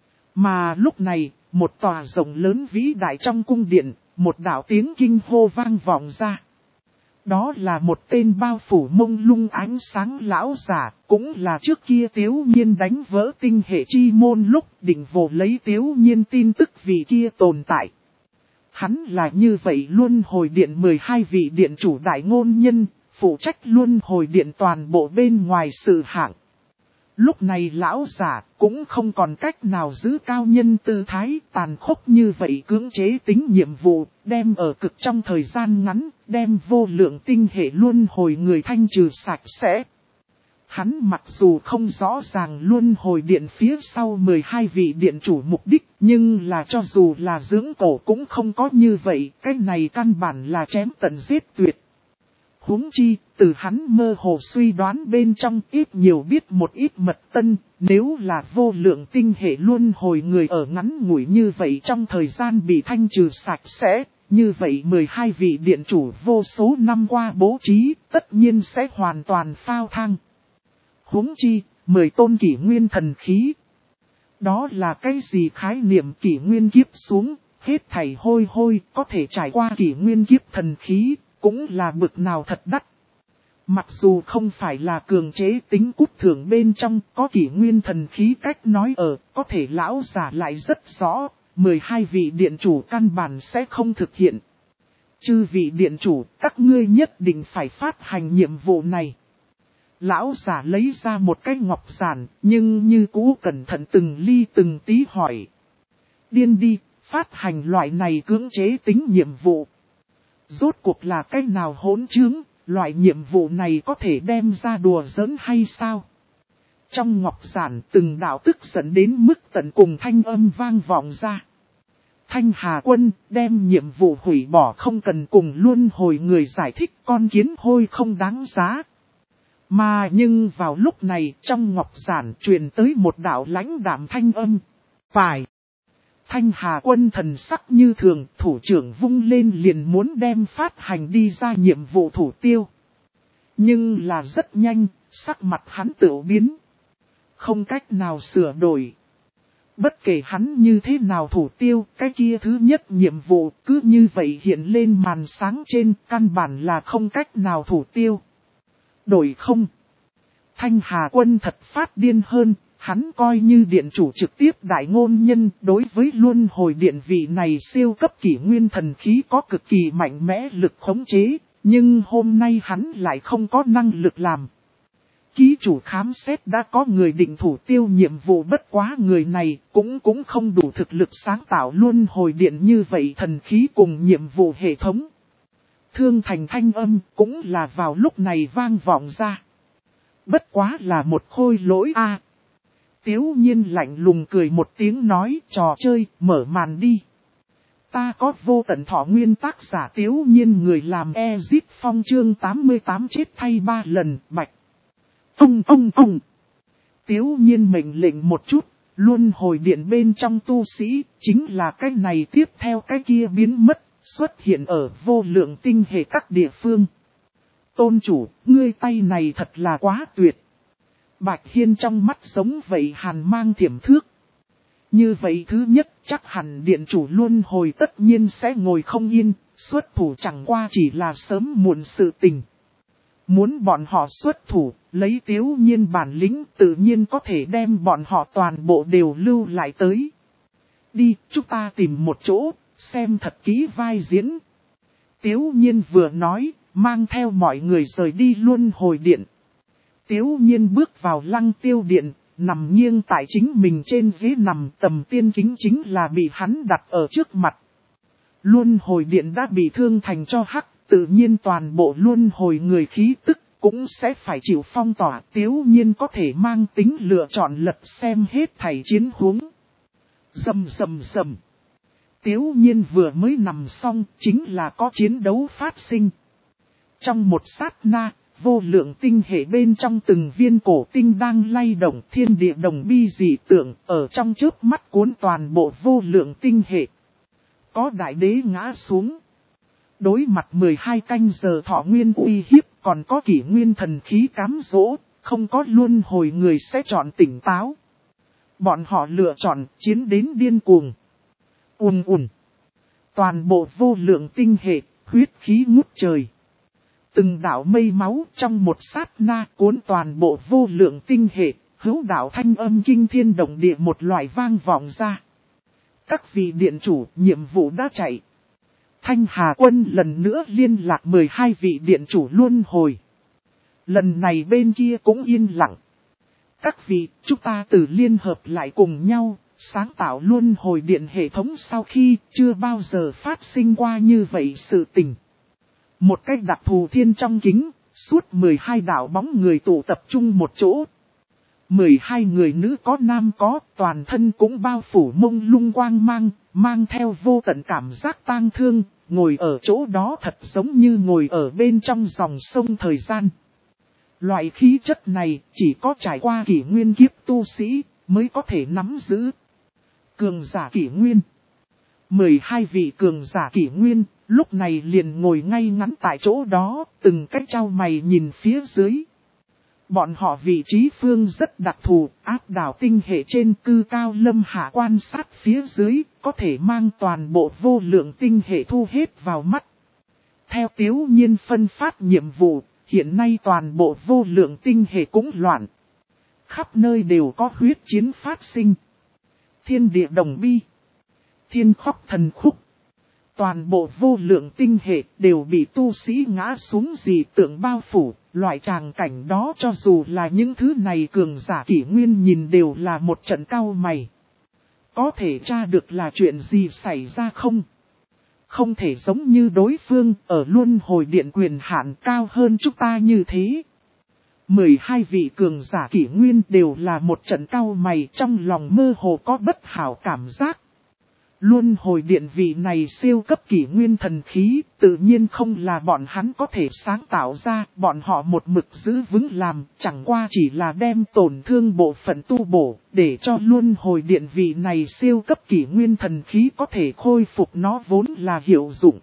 S1: Mà lúc này, một tòa rộng lớn vĩ đại trong cung điện, một đạo tiếng kinh hô vang vọng ra. Đó là một tên bao phủ mông lung ánh sáng lão giả, cũng là trước kia Tiếu Nhiên đánh vỡ tinh hệ chi môn lúc định vồ lấy Tiếu Nhiên tin tức vì kia tồn tại. Hắn là như vậy luân hồi điện mười hai vị điện chủ đại ngôn nhân, phụ trách luân hồi điện toàn bộ bên ngoài sự hạng. Lúc này lão giả cũng không còn cách nào giữ cao nhân tư thái tàn khốc như vậy cưỡng chế tính nhiệm vụ, đem ở cực trong thời gian ngắn, đem vô lượng tinh hệ luân hồi người thanh trừ sạch sẽ. Hắn mặc dù không rõ ràng luân hồi điện phía sau mười hai vị điện chủ mục đích, nhưng là cho dù là dưỡng cổ cũng không có như vậy, cái này căn bản là chém tận giết tuyệt. Huống chi, từ hắn mơ hồ suy đoán bên trong ít nhiều biết một ít mật tân, nếu là vô lượng tinh hệ luân hồi người ở ngắn ngủi như vậy trong thời gian bị thanh trừ sạch sẽ, như vậy mười hai vị điện chủ vô số năm qua bố trí, tất nhiên sẽ hoàn toàn phao thang. Huống chi, mười tôn kỷ nguyên thần khí. Đó là cái gì khái niệm kỷ nguyên kiếp xuống, hết thảy hôi hôi, có thể trải qua kỷ nguyên kiếp thần khí. Cũng là bực nào thật đắt. Mặc dù không phải là cường chế tính cút thưởng bên trong có kỷ nguyên thần khí cách nói ở, có thể lão giả lại rất rõ, mười hai vị điện chủ căn bản sẽ không thực hiện. Chư vị điện chủ, các ngươi nhất định phải phát hành nhiệm vụ này. Lão giả lấy ra một cái ngọc giản, nhưng như cũ cẩn thận từng ly từng tí hỏi. Điên đi, phát hành loại này cưỡng chế tính nhiệm vụ. Rốt cuộc là cách nào hỗn trướng, loại nhiệm vụ này có thể đem ra đùa giỡn hay sao? Trong ngọc giản từng đạo tức giận đến mức tận cùng thanh âm vang vọng ra. Thanh Hà Quân đem nhiệm vụ hủy bỏ không cần cùng luân hồi người giải thích con kiến hôi không đáng giá. Mà nhưng vào lúc này trong ngọc giản truyền tới một đạo lãnh đạm thanh âm. Phải. Thanh Hà Quân thần sắc như thường, thủ trưởng vung lên liền muốn đem phát hành đi ra nhiệm vụ thủ tiêu. Nhưng là rất nhanh, sắc mặt hắn tự biến. Không cách nào sửa đổi. Bất kể hắn như thế nào thủ tiêu, cái kia thứ nhất nhiệm vụ cứ như vậy hiện lên màn sáng trên, căn bản là không cách nào thủ tiêu. Đổi không. Thanh Hà Quân thật phát điên hơn. Hắn coi như điện chủ trực tiếp đại ngôn nhân đối với luân hồi điện vị này siêu cấp kỷ nguyên thần khí có cực kỳ mạnh mẽ lực khống chế, nhưng hôm nay hắn lại không có năng lực làm. Ký chủ khám xét đã có người định thủ tiêu nhiệm vụ bất quá người này cũng cũng không đủ thực lực sáng tạo luân hồi điện như vậy thần khí cùng nhiệm vụ hệ thống. Thương thành thanh âm cũng là vào lúc này vang vọng ra. Bất quá là một khôi lỗi a. Tiếu Nhiên lạnh lùng cười một tiếng nói trò chơi mở màn đi. Ta có vô tận thọ nguyên tác giả Tiếu Nhiên người làm Ezip Phong chương tám mươi tám chết thay ba lần bạch. Ông ông ông. Tiếu Nhiên mệnh lệnh một chút, luân hồi điện bên trong tu sĩ chính là cái này tiếp theo cái kia biến mất, xuất hiện ở vô lượng tinh hệ các địa phương. Tôn chủ, ngươi tay này thật là quá tuyệt. Bạch Hiên trong mắt giống vậy hàn mang thiểm thước. Như vậy thứ nhất chắc hẳn điện chủ luân hồi tất nhiên sẽ ngồi không yên, xuất thủ chẳng qua chỉ là sớm muộn sự tình. Muốn bọn họ xuất thủ, lấy Tiếu Nhiên bản lĩnh tự nhiên có thể đem bọn họ toàn bộ đều lưu lại tới. Đi, chúng ta tìm một chỗ, xem thật kỹ vai diễn. Tiếu Nhiên vừa nói, mang theo mọi người rời đi luân hồi điện. Tiếu Nhiên bước vào lăng tiêu điện, nằm nghiêng tại chính mình trên ghế nằm tầm tiên kính chính là bị hắn đặt ở trước mặt. Luân hồi điện đã bị thương thành cho hắc, tự nhiên toàn bộ luân hồi người khí tức cũng sẽ phải chịu phong tỏa. Tiếu Nhiên có thể mang tính lựa chọn lật xem hết thảy chiến huống. Rầm rầm rầm. Tiếu Nhiên vừa mới nằm xong chính là có chiến đấu phát sinh. Trong một sát na, vô lượng tinh hệ bên trong từng viên cổ tinh đang lay động, thiên địa đồng bi dị tượng ở trong chớp mắt cuốn toàn bộ vô lượng tinh hệ. Có đại đế ngã xuống. Đối mặt mười hai canh giờ thọ nguyên uy hiếp, còn có kỷ nguyên thần khí cám dỗ, không có luân hồi người sẽ chọn tỉnh táo. Bọn họ lựa chọn chiến đến điên cuồng. Ùn ùn. Toàn bộ vô lượng tinh hệ, huyết khí ngút trời. Từng đạo mây máu trong một sát na cuốn toàn bộ vô lượng tinh hệ, hữu đạo thanh âm kinh thiên động địa một loại vang vọng ra. Các vị điện chủ, nhiệm vụ đã chạy. Thanh Hà Quân lần nữa liên lạc mười hai vị điện chủ luân hồi. Lần này bên kia cũng yên lặng. Các vị, chúng ta từ liên hợp lại cùng nhau, sáng tạo luân hồi điện hệ thống sau khi chưa bao giờ phát sinh qua như vậy sự tình. Một cách đặc thù thiên trong kính, suốt mười hai đạo bóng người tụ tập trung một chỗ. mười hai người nữ có nam có, toàn thân cũng bao phủ mông lung quang mang, mang theo vô tận cảm giác tang thương, ngồi ở chỗ đó thật giống như ngồi ở bên trong dòng sông thời gian. Loại khí chất này chỉ có trải qua kỷ nguyên kiếp tu sĩ mới có thể nắm giữ. Cường giả kỷ nguyên. mười hai vị cường giả kỷ nguyên, lúc này liền ngồi ngay ngắn tại chỗ đó, từng cách trao mày nhìn phía dưới. Bọn họ vị trí phương rất đặc thù, áp đảo tinh hệ trên cư cao lâm hạ quan sát phía dưới, có thể mang toàn bộ vô lượng tinh hệ thu hết vào mắt. Theo Tiếu Nhiên phân phát nhiệm vụ, hiện nay toàn bộ vô lượng tinh hệ cũng loạn. Khắp nơi đều có huyết chiến phát sinh. Thiên địa đồng bi. Thiên khóc thần khúc. Toàn bộ vô lượng tinh hệ đều bị tu sĩ ngã xuống dị tượng bao phủ. Loại tràng cảnh đó cho dù là những thứ này cường giả kỷ nguyên nhìn đều là một trận cau mày. Có thể tra được là chuyện gì xảy ra không? Không thể giống như đối phương ở luân hồi điện quyền hạn cao hơn chúng ta như thế. mười hai vị cường giả kỷ nguyên đều là một trận cau mày, trong lòng mơ hồ có bất hảo cảm giác. Luân hồi điện vị này siêu cấp kỷ nguyên thần khí, tự nhiên không là bọn hắn có thể sáng tạo ra, bọn họ một mực giữ vững làm, chẳng qua chỉ là đem tổn thương bộ phận tu bổ, để cho luân hồi điện vị này siêu cấp kỷ nguyên thần khí có thể khôi phục nó vốn là hiệu dụng.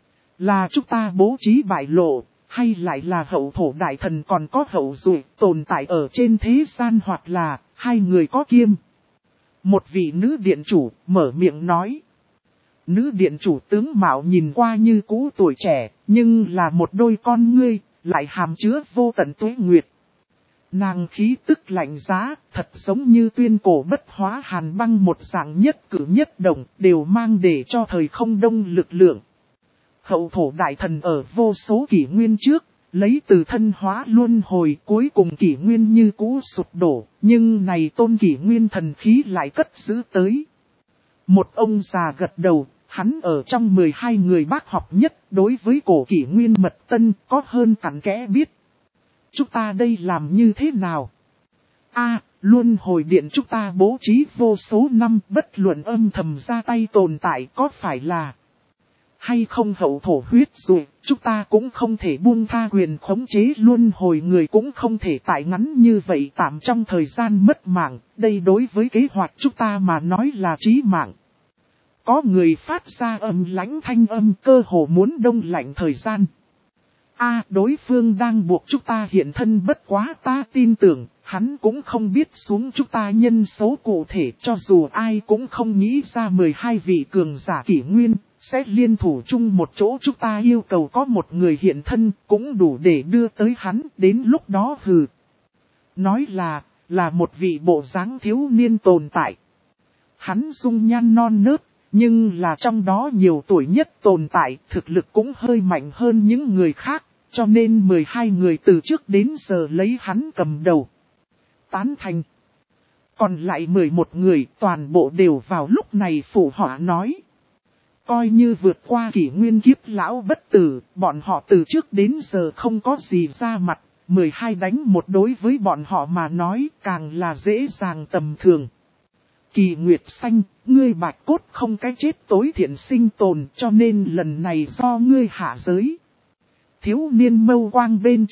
S1: Là chúng ta bố trí bại lộ, hay lại là hậu thổ đại thần còn có hậu dụ tồn tại ở trên thế gian, hoặc là hai người có kiêm. Một vị nữ điện chủ mở miệng nói. Nữ điện chủ tướng mạo nhìn qua như cũ tuổi trẻ, nhưng là một đôi con ngươi, lại hàm chứa vô tận tuế nguyệt. Nàng khí tức lạnh giá, thật giống như tuyên cổ bất hóa hàn băng một dạng nhất cử nhất động, đều mang để cho thời không đông lực lượng. Hậu thổ đại thần ở vô số kỷ nguyên trước, lấy từ thân hóa luân hồi, cuối cùng kỷ nguyên như cũ sụp đổ, nhưng này tôn kỷ nguyên thần khí lại cất giữ tới. Một ông già gật đầu, hắn ở trong mười hai người bác học nhất, đối với cổ kỷ nguyên mật tân có hơn cặn kẽ biết. Chúng ta đây làm như thế nào? A, luân hồi điện chúng ta bố trí vô số năm, bất luận âm thầm ra tay tồn tại, có phải là hay không hậu thổ huyết rồi, chúng ta cũng không thể buông tha quyền khống chế luân hồi người, cũng không thể tại ngắn như vậy tạm trong thời gian mất mạng, đây đối với kế hoạch chúng ta mà nói là chí mạng. Có người phát ra âm lãnh thanh âm, cơ hồ muốn đông lạnh thời gian. A, đối phương đang buộc chúng ta hiện thân, bất quá ta tin tưởng, hắn cũng không biết xuống chúng ta nhân số cụ thể, cho dù ai cũng không nghĩ ra mười hai vị cường giả kỷ nguyên sẽ liên thủ chung một chỗ, chúng ta yêu cầu có một người hiện thân cũng đủ để đưa tới hắn, đến lúc đó hừ. Nói là, là một vị bộ dáng thiếu niên tồn tại. Hắn dung nhan non nớt, nhưng là trong đó nhiều tuổi nhất tồn tại, thực lực cũng hơi mạnh hơn những người khác, cho nên mười hai người từ trước đến giờ lấy hắn cầm đầu. Tán thành. Còn lại mười một người toàn bộ đều vào lúc này phụ họa nói. Coi như vượt qua kỷ nguyên kiếp lão bất tử, bọn họ từ trước đến giờ không có gì ra mặt, mười hai đánh một đối với bọn họ mà nói càng là dễ dàng tầm thường. Kỳ Nguyệt Xanh, ngươi bạch cốt không cái chết tối thiện sinh tồn, cho nên lần này do ngươi hạ giới. Thiếu niên mâu quang bên trong,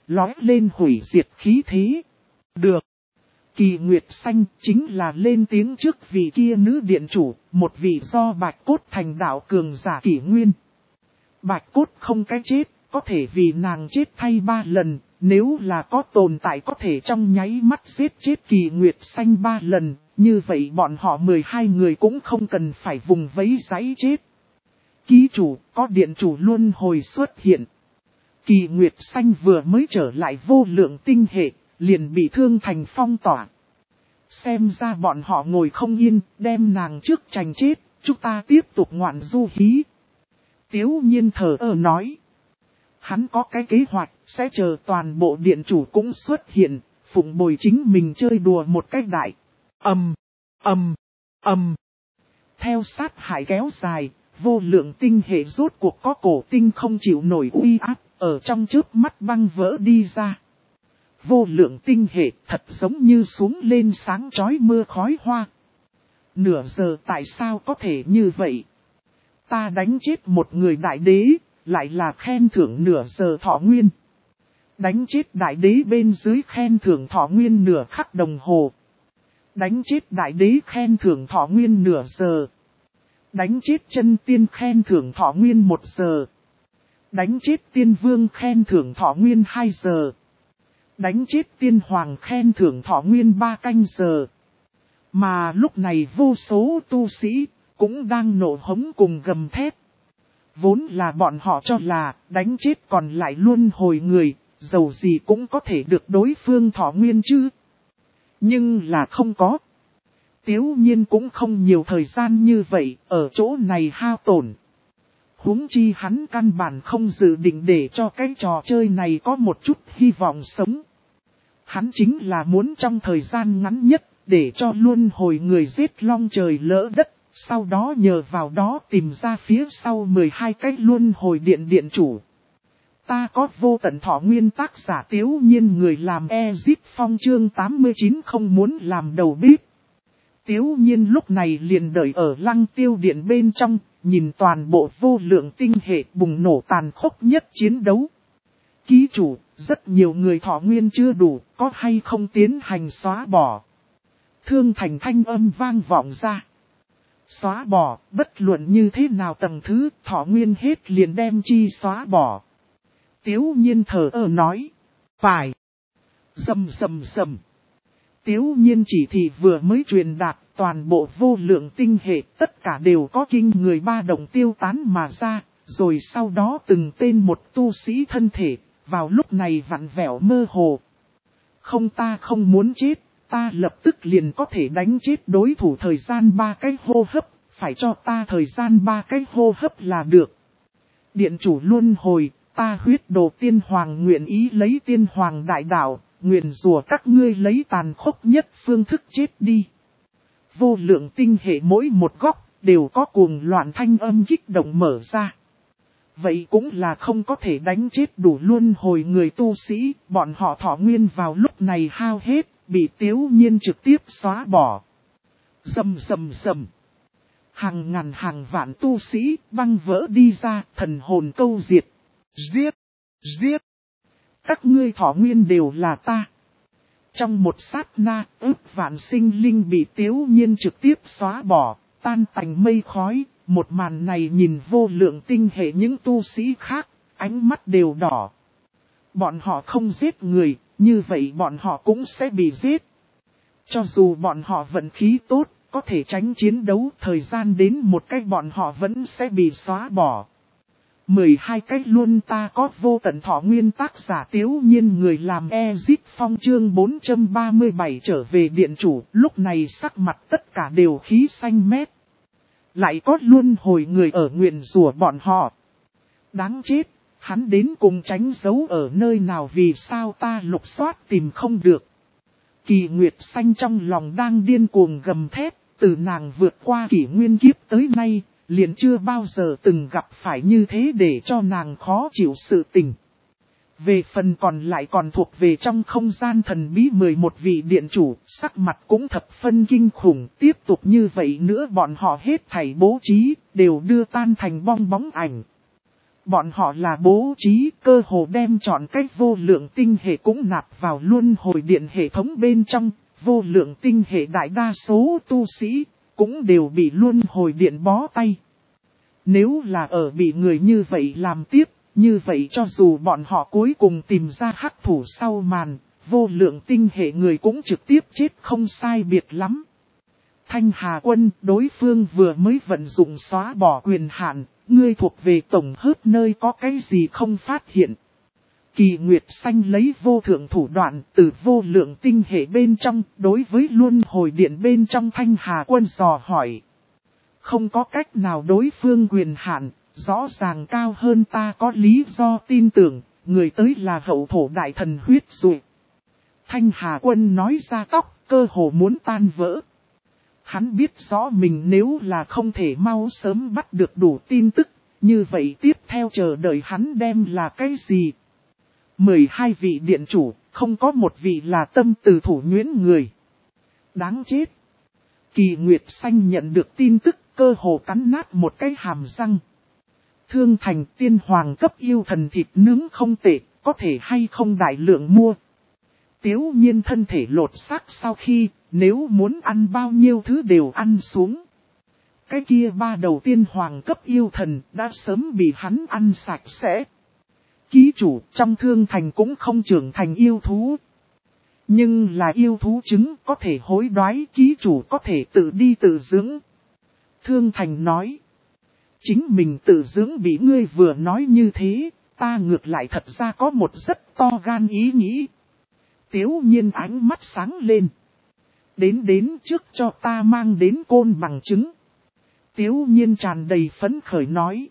S1: lói lên hủy diệt khí thế. Được. Kỳ Nguyệt Xanh chính là lên tiếng trước vị kia nữ điện chủ, một vị do Bạch Cốt thành đạo cường giả kỷ nguyên. Bạch Cốt không cái chết, có thể vì nàng chết thay ba lần, nếu là có tồn tại có thể trong nháy mắt giết chết Kỳ Nguyệt Xanh ba lần, như vậy bọn họ mười hai người cũng không cần phải vùng vẫy giấy chết. Ký chủ, có điện chủ luân hồi xuất hiện. Kỳ Nguyệt Xanh vừa mới trở lại vô lượng tinh hệ, liền bị thương thành phong tỏa. Xem ra bọn họ ngồi không yên, đem nàng trước chành chết, chúng ta tiếp tục ngoạn du hí. Tiếu Nhiên thở ơ nói. Hắn có cái kế hoạch, sẽ chờ toàn bộ điện chủ cũng xuất hiện, phụng bồi chính mình chơi đùa một cách đại. Ầm, ầm, ầm. Theo sát hại kéo dài, vô lượng tinh hệ rốt cuộc có cổ tinh không chịu nổi uy áp, ở trong chớp mắt băng vỡ đi ra. Vô lượng tinh hệ thật giống như xuống lên sáng chói mưa khói hoa. Nửa giờ tại sao có thể như vậy? Ta đánh chết một người đại đế, lại là khen thưởng nửa giờ thọ nguyên. Đánh chết đại đế bên dưới khen thưởng thọ nguyên nửa khắc đồng hồ. Đánh chết đại đế khen thưởng thọ nguyên nửa giờ. Đánh chết chân tiên khen thưởng thọ nguyên một giờ. Đánh chết tiên vương khen thưởng thọ nguyên hai giờ. Đánh chết tiên hoàng khen thưởng thọ nguyên ba canh giờ. Mà lúc này vô số tu sĩ cũng đang nổ hống cùng gầm thét. Vốn là bọn họ cho là đánh chết còn lại luôn hồi người, dầu gì cũng có thể được đối phương thọ nguyên chứ. Nhưng là không có. Tiếu Nhiên cũng không nhiều thời gian như vậy, ở chỗ này hao tổn. Huống chi hắn căn bản không dự định để cho cái trò chơi này có một chút hy vọng sống. Hắn chính là muốn trong thời gian ngắn nhất, để cho luôn hồi người giết long trời lỡ đất, sau đó nhờ vào đó tìm ra phía sau mười hai cái luôn hồi điện điện chủ. Ta có vô tận thọ nguyên tác giả Tiếu Nhiên người làm Ezip Phong chương tám mươi chín không muốn làm đầu bếp. Tiếu Nhiên lúc này liền đợi ở Lăng Tiêu Điện bên trong, nhìn toàn bộ vô lượng tinh hệ bùng nổ tàn khốc nhất chiến đấu. Ký chủ, rất nhiều người thọ nguyên chưa đủ, có hay không tiến hành xóa bỏ. Thương Thành thanh âm vang vọng ra. Xóa bỏ, bất luận như thế nào tầng thứ, thọ nguyên hết liền đem chi xóa bỏ. Tiếu Nhiên thở ơ nói. Phải. Rầm rầm rầm. Tiếu Nhiên chỉ thị vừa mới truyền đạt, toàn bộ vô lượng tinh hệ tất cả đều có kinh người ba động tiêu tán mà ra, rồi sau đó từng tên một tu sĩ thân thể, vào lúc này vặn vẹo mơ hồ. Không, ta không muốn chết, ta lập tức liền có thể đánh chết đối thủ thời gian ba cái hô hấp, phải cho ta thời gian ba cái hô hấp là được. Điện chủ luân hồi, ta huyết đồ tiên hoàng nguyện ý lấy tiên hoàng đại đạo, nguyện rủa các ngươi lấy tàn khốc nhất phương thức chết đi. Vô lượng tinh hệ mỗi một góc, đều có cuồng loạn thanh âm kích động mở ra. Vậy cũng là không có thể đánh chết đủ luân hồi người tu sĩ, bọn họ thọ nguyên vào lúc này hao hết, bị Tiếu Nhiên trực tiếp xóa bỏ. Rầm rầm rầm. Hàng ngàn hàng vạn tu sĩ băng vỡ đi ra, thần hồn câu diệt. Giết! Giết! Các ngươi thọ nguyên đều là ta. Trong một sát na, ức vạn sinh linh bị Tiếu Nhiên trực tiếp xóa bỏ, tan tành mây khói. Một màn này nhìn vô lượng tinh hệ những tu sĩ khác, ánh mắt đều đỏ. Bọn họ không giết người, như vậy bọn họ cũng sẽ bị giết. Cho dù bọn họ vận khí tốt, có thể tránh chiến đấu, thời gian đến một cách bọn họ vẫn sẽ bị xóa bỏ. mười hai cách luôn ta có vô tận thọ nguyên tác giả Tiếu Nhiên người làm Ezip Phong chương bốn trăm ba mươi bảy trở về điện chủ, lúc này sắc mặt tất cả đều khí xanh mét. Lại có luôn hồi người ở nguyện rủa bọn họ. Đáng chết, hắn đến cùng tránh giấu ở nơi nào vì sao ta lục soát tìm không được. Kỳ Nguyệt Xanh trong lòng đang điên cuồng gầm thét, từ nàng vượt qua kỷ nguyên kiếp tới nay, liền chưa bao giờ từng gặp phải như thế để cho nàng khó chịu sự tình. Về phần còn lại còn thuộc về trong không gian thần bí mười một vị điện chủ, sắc mặt cũng thập phân kinh khủng, tiếp tục như vậy nữa bọn họ hết thảy bố trí, đều đưa tan thành bong bóng ảnh. Bọn họ là bố trí cơ hồ đem chọn cách vô lượng tinh hệ cũng nạp vào luân hồi điện hệ thống bên trong. Vô lượng tinh hệ đại đa số tu sĩ cũng đều bị luân hồi điện bó tay. Nếu là ở bị người như vậy làm tiếp, như vậy cho dù bọn họ cuối cùng tìm ra hắc thủ sau màn, vô lượng tinh hệ người cũng trực tiếp chết không sai biệt lắm. Thanh Hà Quân, đối phương vừa mới vận dụng xóa bỏ quyền hạn, ngươi thuộc về tổng hớp nơi có cái gì không phát hiện. Kỳ Nguyệt Xanh lấy vô thượng thủ đoạn từ vô lượng tinh hệ bên trong, đối với luân hồi điện bên trong Thanh Hà Quân dò hỏi. Không có cách nào đối phương quyền hạn, rõ ràng cao hơn ta có lý do tin tưởng, người tới là hậu thổ đại thần huyết dụi. Thanh Hà Quân nói ra tóc, cơ hồ muốn tan vỡ. Hắn biết rõ mình nếu là không thể mau sớm bắt được đủ tin tức, như vậy tiếp theo chờ đợi hắn đem là cái gì? mười hai vị điện chủ, không có một vị là tâm từ thủ nhuyễn người. Đáng chết! Kỳ Nguyệt Xanh nhận được tin tức, cơ hồ cắn nát một cái hàm răng. Thương Thành tiên hoàng cấp yêu thần thịt nướng không tệ, có thể hay không đại lượng mua. Tiếu nhiên thân thể lột xác sau khi, nếu muốn ăn bao nhiêu thứ đều ăn xuống. Cái kia ba đầu tiên hoàng cấp yêu thần đã sớm bị hắn ăn sạch sẽ. Ký chủ trong Thương Thành cũng không trưởng thành yêu thú. Nhưng là yêu thú trứng có thể hối đoái, ký chủ có thể tự đi tự dưỡng. Thương Thành nói. Chính mình tự dưỡng bị ngươi vừa nói như thế, ta ngược lại thật ra có một rất to gan ý nghĩ. Tiếu nhiên ánh mắt sáng lên. Đến đến trước cho ta mang đến côn bằng chứng. Tiếu nhiên tràn đầy phấn khởi nói.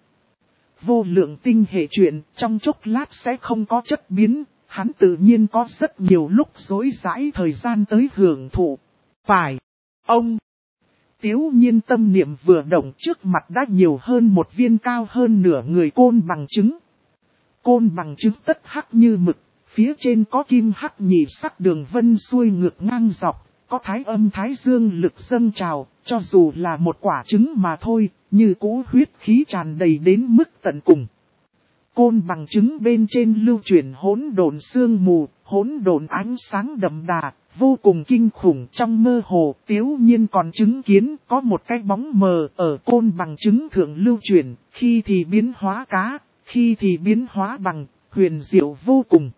S1: Vô lượng tinh hệ chuyện trong chốc lát sẽ không có chất biến, hắn tự nhiên có rất nhiều lúc dối dãi thời gian tới hưởng thụ. Phải, ông. Tiếu nhiên tâm niệm vừa động, trước mặt đã nhiều hơn một viên cao hơn nửa người côn bằng trứng. Côn bằng trứng tất hắc như mực, phía trên có kim hắc nhị sắc đường vân xuôi ngược ngang dọc, có thái âm thái dương lực dâng trào, cho dù là một quả trứng mà thôi, như cũ huyết khí tràn đầy đến mức tận cùng. Côn bằng trứng bên trên lưu chuyển hỗn độn sương mù, hỗn độn ánh sáng đậm đà, vô cùng kinh khủng. Trong mơ hồ, Tiếu nhiên còn chứng kiến có một cái bóng mờ ở côn bằng trứng thượng lưu chuyển, khi thì biến hóa cá, khi thì biến hóa bằng, huyền diệu vô cùng.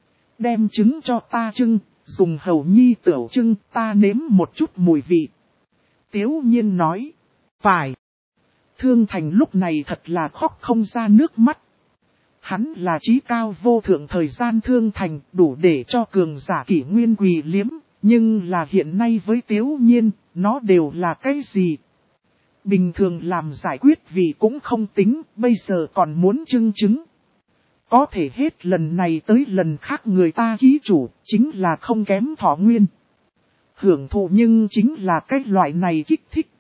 S1: Đem trứng cho ta trưng, dùng hầu nhi tửu trưng, ta nếm một chút mùi vị. Tiếu nhiên nói, phải. Thương Thành lúc này thật là khóc không ra nước mắt. Hắn là trí cao vô thượng thời gian Thương Thành, đủ để cho cường giả kỷ nguyên quỳ liếm, nhưng là hiện nay với Tiếu nhiên, nó đều là cái gì? Bình thường làm giải quyết vì cũng không tính, bây giờ còn muốn trưng trứng. Có thể hết lần này tới lần khác người ta ký chủ, chính là không kém thọ nguyên. Hưởng thụ nhưng chính là cái loại này kích thích.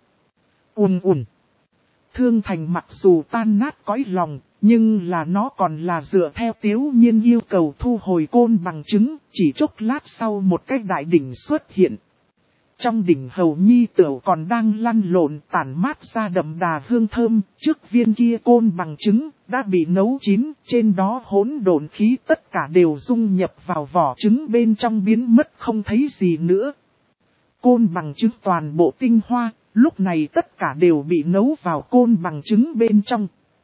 S1: Ùn ùn. Thương Thành mặc dù tan nát cõi lòng, nhưng là nó còn là dựa theo Tiếu nhiên yêu cầu thu hồi côn bằng trứng, chỉ chốc lát sau một cái đại đỉnh xuất hiện. Trong đỉnh hầu nhi tửu còn đang lăn lộn tản mát ra đậm đà hương thơm, trước viên kia côn bằng trứng đã bị nấu chín, trên đó hỗn độn khí tất cả đều dung nhập vào vỏ trứng bên trong biến mất không thấy gì nữa. Côn bằng trứng toàn bộ tinh hoa, lúc này tất cả đều bị nấu vào côn bằng trứng bên trong.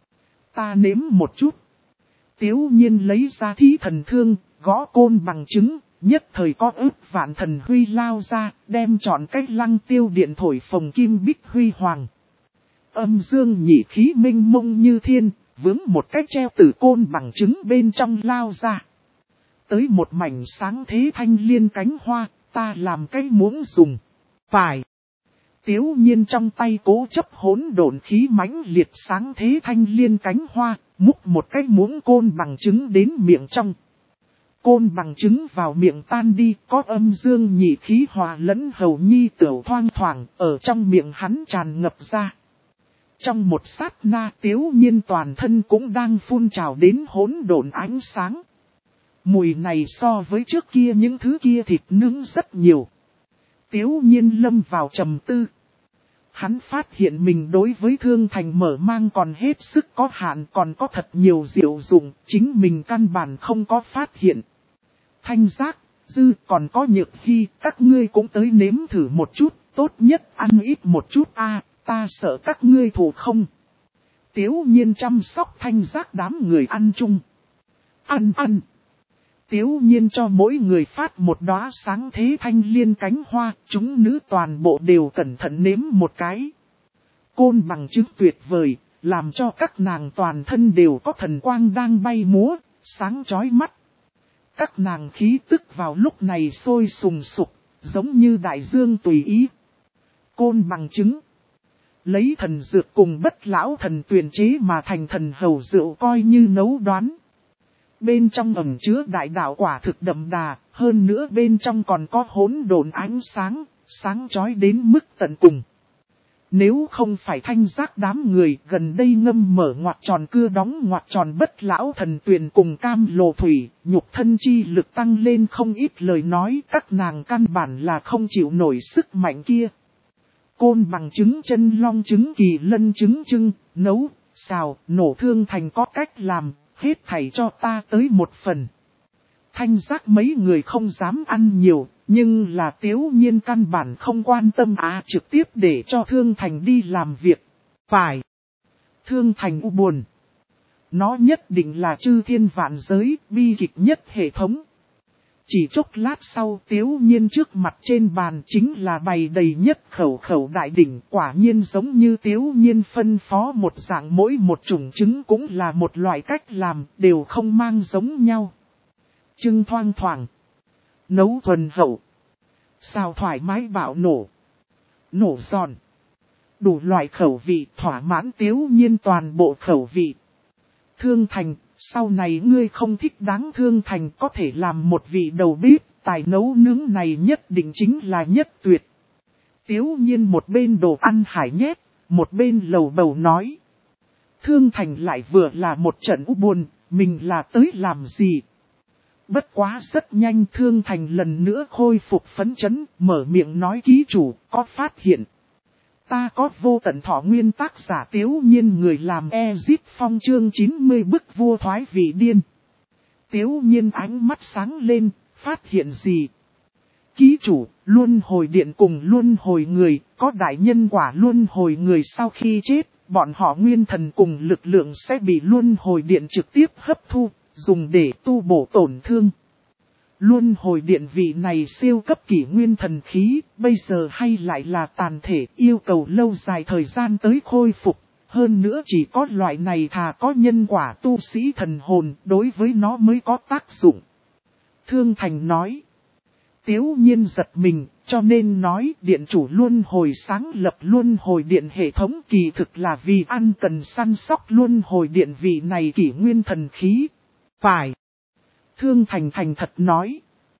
S1: Ta nếm một chút. Tiếu nhiên lấy ra thí thần thương, gõ côn bằng trứng. Nhất thời có ức vạn thần huy lao ra, đem chọn cách lăng tiêu điện thổi phồng kim bích huy hoàng. Âm dương nhị khí minh mông như thiên, vướng một cách treo tử côn bằng trứng bên trong lao ra. Tới một mảnh sáng thế thanh liên cánh hoa, ta làm cái muỗng dùng. Phải. Tiếu nhiên trong tay cố chấp hỗn độn khí mãnh liệt sáng thế thanh liên cánh hoa, múc một cái muỗng côn bằng trứng đến miệng trong. Côn bằng trứng vào miệng tan đi, có âm dương nhị khí hòa lẫn hầu nhi tửu thoang thoảng, ở trong miệng hắn tràn ngập ra. Trong một sát na Tiếu nhiên toàn thân cũng đang phun trào đến hỗn độn ánh sáng. Mùi này so với trước kia những thứ kia thịt nướng rất nhiều. Tiếu nhiên lâm vào trầm tư. hắn phát hiện mình đối với Thương Thành mở mang còn hết sức có hạn, còn có thật nhiều diệu dụng, chính mình căn bản không có phát hiện. Thanh Giác, Dư còn có Nhược Hy, các ngươi cũng tới nếm thử một chút, tốt nhất ăn ít một chút a, ta sợ các ngươi thù không. Tiếu Nhiên chăm sóc Thanh Giác đám người ăn chung. Ăn ăn. Tiếu Nhiên cho mỗi người phát một đóa sáng thế thanh liên cánh hoa, chúng nữ toàn bộ đều cẩn thận nếm một cái. Côn bằng chứng tuyệt vời, làm cho các nàng toàn thân đều có thần quang đang bay múa, sáng chói mắt. Các nàng khí tức vào lúc này sôi sùng sục, giống như đại dương tùy ý. Côn bằng chứng. Lấy thần dược cùng bất lão thần tuyển chế mà thành thần hầu rượu coi như nấu đoán. Bên trong ẩn chứa đại đạo quả thực đậm đà, hơn nữa bên trong còn có hỗn độn ánh sáng, sáng chói đến mức tận cùng. Nếu không phải Thanh Giác đám người gần đây ngâm mở ngoặt tròn cưa đóng ngoặt tròn bất lão thần tuyền cùng cam lồ thủy, nhục thân chi lực tăng lên không ít lời nói, các nàng căn bản là không chịu nổi sức mạnh kia. Côn bằng trứng chân long trứng kỳ lân trứng trưng, nấu, xào, nổ Thương Thành có cách làm, hết thảy cho ta tới một phần. Thanh Giác mấy người không dám ăn nhiều, nhưng là Tiếu Nhiên căn bản không quan tâm à trực tiếp để cho Thương Thành đi làm việc. Phải. Thương Thành u buồn. Nó nhất định là chư thiên vạn giới, bi kịch nhất hệ thống. Chỉ chốc lát sau Tiếu Nhiên trước mặt trên bàn chính là bày đầy nhất khẩu khẩu đại đỉnh, quả nhiên giống như Tiếu Nhiên phân phó một dạng, mỗi một chủng trứng cũng là một loại cách làm, đều không mang giống nhau. Trưng thoang thoảng, nấu thuần hậu, xào thoải mái bạo nổ, nổ giòn, đủ loại khẩu vị thỏa mãn Tiếu Nhiên toàn bộ khẩu vị. Thương Thành, sau này ngươi không thích đáng Thương Thành có thể làm một vị đầu bếp, tài nấu nướng này nhất định chính là nhất tuyệt. Tiếu Nhiên một bên đồ ăn hải nhét, một bên lầu bầu nói. Thương Thành lại vừa là một trận u buồn, mình là tới làm gì? Bất quá rất nhanh Thương Thành lần nữa khôi phục phấn chấn, mở miệng nói ký chủ, có phát hiện. Ta có vô tận thọ nguyên tác giả Tiếu Nhiên người làm Ezip Phong chương chín mươi bức vua thoái vị điên. Tiếu Nhiên ánh mắt sáng lên, phát hiện gì? Ký chủ, luân hồi điện cùng luân hồi người, có đại nhân quả luân hồi người sau khi chết, bọn họ nguyên thần cùng lực lượng sẽ bị luân hồi điện trực tiếp hấp thu, dùng để tu bổ tổn thương. Luân hồi điện vị này siêu cấp kỷ nguyên thần khí, bây giờ hay lại là tàn thể, yêu cầu lâu dài thời gian tới khôi phục. Hơn nữa chỉ có loại này thà có nhân quả tu sĩ thần hồn, đối với nó mới có tác dụng. Thương Thành nói. Tiếu Nhiên giật mình, cho nên nói điện chủ luân hồi sáng lập luân hồi điện hệ thống kỳ thực là vì ăn cần săn sóc luân hồi điện vị này kỷ nguyên thần khí. Phải. Thương Thành thành thật nói.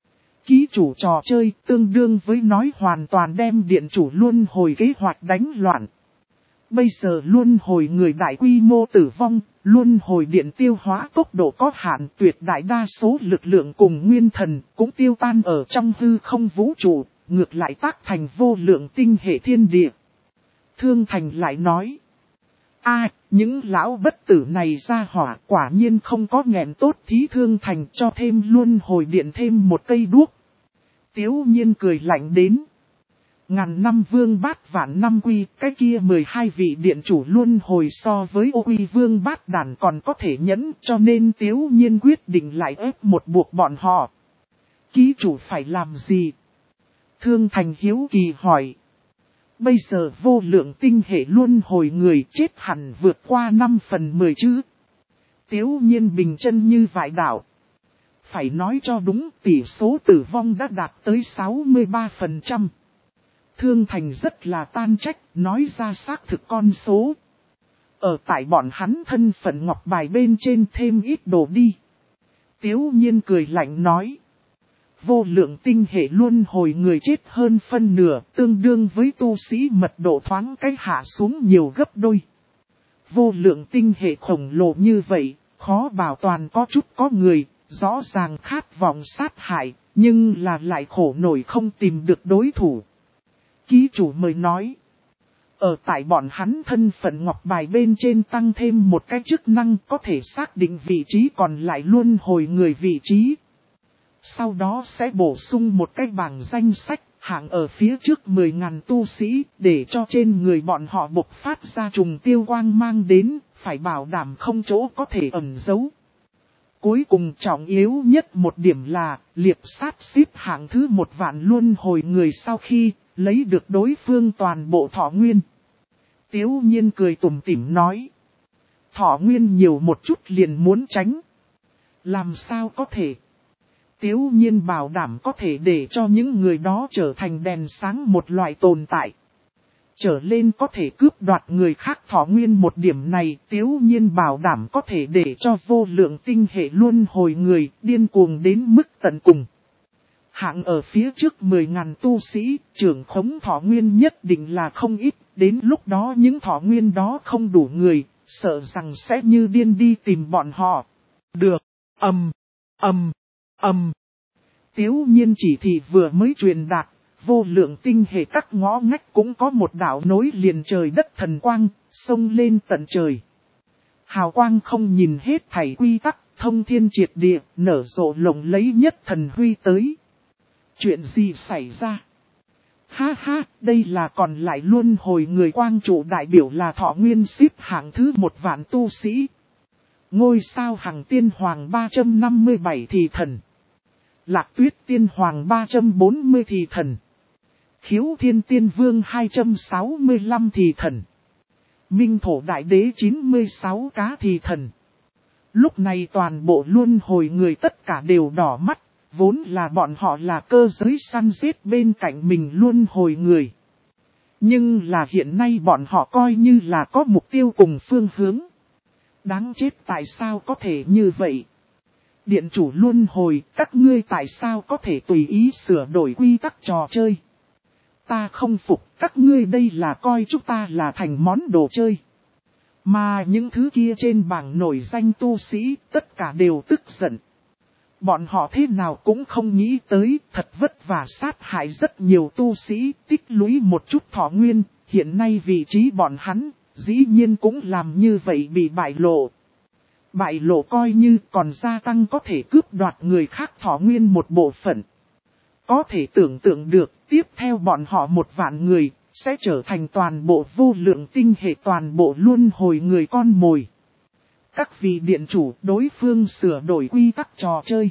S1: Ký chủ trò chơi tương đương với nói hoàn toàn đem điện chủ luân hồi kế hoạch đánh loạn. Bây giờ luân hồi người đại quy mô tử vong, luân hồi điện tiêu hóa tốc độ có hạn, tuyệt đại đa số lực lượng cùng nguyên thần cũng tiêu tan ở trong hư không vũ trụ, ngược lại tác thành vô lượng tinh hệ thiên địa. Thương Thành lại nói. A, những lão bất tử này ra hỏa quả nhiên không có nghẹn tốt thí. Thương Thành cho thêm luân hồi điện thêm một cây đuốc. Tiếu Nhiên cười lạnh đến. Ngàn năm vương bát vạn năm quy, cái kia mười hai vị điện chủ luân hồi so với ô quy vương bát đàn còn có thể nhẫn, cho nên Tiếu Nhiên quyết định lại ép một buộc bọn họ. Ký chủ phải làm gì? Thương Thành hiếu kỳ hỏi. Bây giờ vô lượng tinh hệ luân hồi người chết hẳn vượt qua năm phần mười chứ. Tiếu Nhiên bình chân như vải đảo. Phải nói cho đúng, tỷ số tử vong đã đạt tới sáu mươi ba phần trăm. Thương Thành rất là tan trách, nói ra xác thực con số. Ở tại bọn hắn thân phận ngọc bài bên trên thêm ít đồ đi. Tiếu Nhiên cười lạnh nói. Vô lượng tinh hệ luân hồi người chết hơn phân nửa, tương đương với tu sĩ mật độ thoáng cái hạ xuống nhiều gấp đôi. Vô lượng tinh hệ khổng lồ như vậy, khó bảo toàn có chút có người, rõ ràng khát vọng sát hại, nhưng là lại khổ nổi không tìm được đối thủ. Ký chủ mới nói. Ở tại bọn hắn thân phận ngọc bài bên trên tăng thêm một cái chức năng có thể xác định vị trí còn lại luân hồi người vị trí. Sau đó sẽ bổ sung một cái bảng danh sách hạng ở phía trước mười nghìn tu sĩ để cho trên người bọn họ bộc phát ra trùng tiêu quang mang đến, phải bảo đảm không chỗ có thể ẩn giấu. Cuối cùng trọng yếu nhất một điểm là liệp sát xếp hạng thứ một vạn luân hồi người sau khi lấy được đối phương toàn bộ thọ nguyên. Tiếu nhiên cười tủm tỉm nói. Thọ nguyên nhiều một chút liền muốn tránh. Làm sao có thể? Tiếu nhiên bảo đảm có thể để cho những người đó trở thành đèn sáng một loại tồn tại. Trở lên có thể cướp đoạt người khác thọ nguyên một điểm này, tiếu nhiên bảo đảm có thể để cho vô lượng tinh hệ luân hồi người điên cuồng đến mức tận cùng. Hạng ở phía trước mười nghìn tu sĩ, trưởng khống thọ nguyên nhất định là không ít, đến lúc đó những thọ nguyên đó không đủ người, sợ rằng sẽ như điên đi tìm bọn họ. Được, ầm, ầm, ầm. Tiếu nhiên chỉ thị vừa mới truyền đạt, vô lượng tinh hệ các ngõ ngách cũng có một đạo nối liền trời đất thần quang, xông lên tận trời. Hào quang không nhìn hết thảy quy tắc, thông thiên triệt địa, nở rộ lộng lấy nhất thần huy tới. Chuyện gì xảy ra? Ha ha, đây là còn lại luân hồi người quang trụ đại biểu là thọ nguyên xếp hạng thứ một vạn tu sĩ. Ngôi sao hằng tiên hoàng ba trăm năm mươi bảy thì thần. Lạc tuyết tiên hoàng ba trăm bốn mươi thì thần. Khiếu thiên tiên vương hai trăm sáu mươi lăm thì thần. Minh thổ đại đế chín mươi sáu cá thì thần. Lúc này toàn bộ luân hồi người tất cả đều đỏ mắt. Vốn là bọn họ là cơ giới săn giết bên cạnh mình luân hồi người. Nhưng là hiện nay bọn họ coi như là có mục tiêu cùng phương hướng. Đáng chết, tại sao có thể như vậy? Điện chủ luân hồi, các ngươi tại sao có thể tùy ý sửa đổi quy tắc trò chơi? Ta không phục, các ngươi đây là coi chúng ta là thành món đồ chơi. Mà những thứ kia trên bảng nổi danh tu sĩ, tất cả đều tức giận. Bọn họ thế nào cũng không nghĩ tới, thật vất vả sát hại rất nhiều tu sĩ, tích lũy một chút thọ nguyên, hiện nay vị trí bọn hắn, dĩ nhiên cũng làm như vậy bị bại lộ. Bại lộ coi như còn gia tăng có thể cướp đoạt người khác thọ nguyên một bộ phận. Có thể tưởng tượng được, tiếp theo bọn họ một vạn người, sẽ trở thành toàn bộ vô lượng tinh hệ toàn bộ luân hồi người con mồi. Các vị điện chủ đối phương sửa đổi quy tắc trò chơi.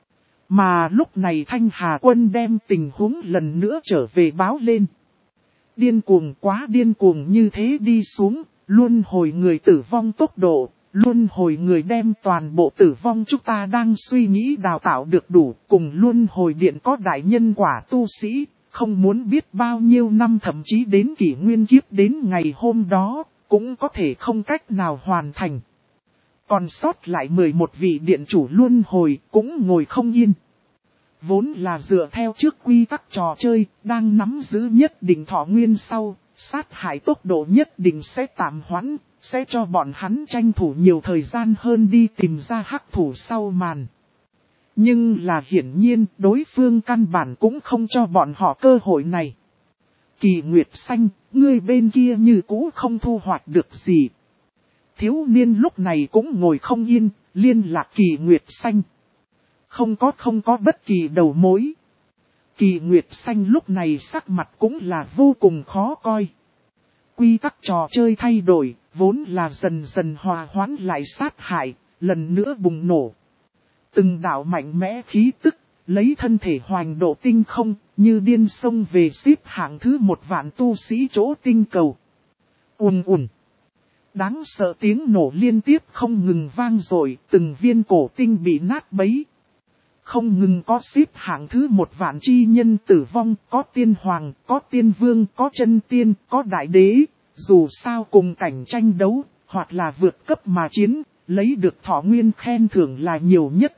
S1: Mà lúc này Thanh Hà Quân đem tình huống lần nữa trở về báo lên. Điên cuồng quá điên cuồng như thế đi xuống, luân hồi người tử vong tốc độ, luân hồi người đem toàn bộ tử vong chúng ta đang suy nghĩ đào tạo được đủ, cùng luân hồi điện có đại nhân quả tu sĩ, không muốn biết bao nhiêu năm thậm chí đến kỷ nguyên kiếp đến ngày hôm đó, cũng có thể không cách nào hoàn thành. Còn sót lại mười một vị điện chủ luân hồi cũng ngồi không yên. Vốn là dựa theo trước quy tắc trò chơi, đang nắm giữ nhất định thọ nguyên sau, sát hại tốc độ nhất định sẽ tạm hoãn, sẽ cho bọn hắn tranh thủ nhiều thời gian hơn đi tìm ra hắc thủ sau màn. Nhưng là hiển nhiên đối phương căn bản cũng không cho bọn họ cơ hội này. Kỳ Nguyệt Xanh, ngươi bên kia như cũ không thu hoạch được gì. Thiếu niên lúc này cũng ngồi không yên, liên lạc Kỳ Nguyệt Xanh. Không có không có bất kỳ đầu mối. Kỳ Nguyệt Xanh lúc này sắc mặt cũng là vô cùng khó coi. Quy tắc trò chơi thay đổi, vốn là dần dần hòa hoãn lại sát hại, lần nữa bùng nổ. Từng đạo mạnh mẽ khí tức, lấy thân thể hoành độ tinh không, như điên sông về xếp hạng thứ một vạn tu sĩ chỗ tinh cầu. Ùn ùn. Đáng sợ tiếng nổ liên tiếp không ngừng vang dội, từng viên cổ tinh bị nát bấy. Không ngừng có xếp hạng thứ một vạn chi nhân tử vong, có tiên hoàng, có tiên vương, có chân tiên, có đại đế. Dù sao cùng cảnh tranh đấu, hoặc là vượt cấp mà chiến, lấy được thọ nguyên khen thưởng là nhiều nhất.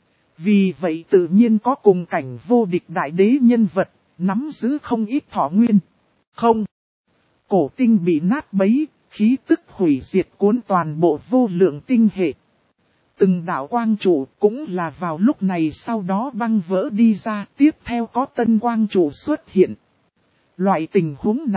S1: Vì vậy tự nhiên có cùng cảnh vô địch đại đế nhân vật, nắm giữ không ít thọ nguyên. Không. Cổ tinh bị nát bấy, khí tức hủy diệt cuốn toàn bộ vô lượng tinh hệ. Từng đạo quang trụ cũng là vào lúc này sau đó băng vỡ đi ra, tiếp theo có tân quang trụ xuất hiện. Loại tình huống này,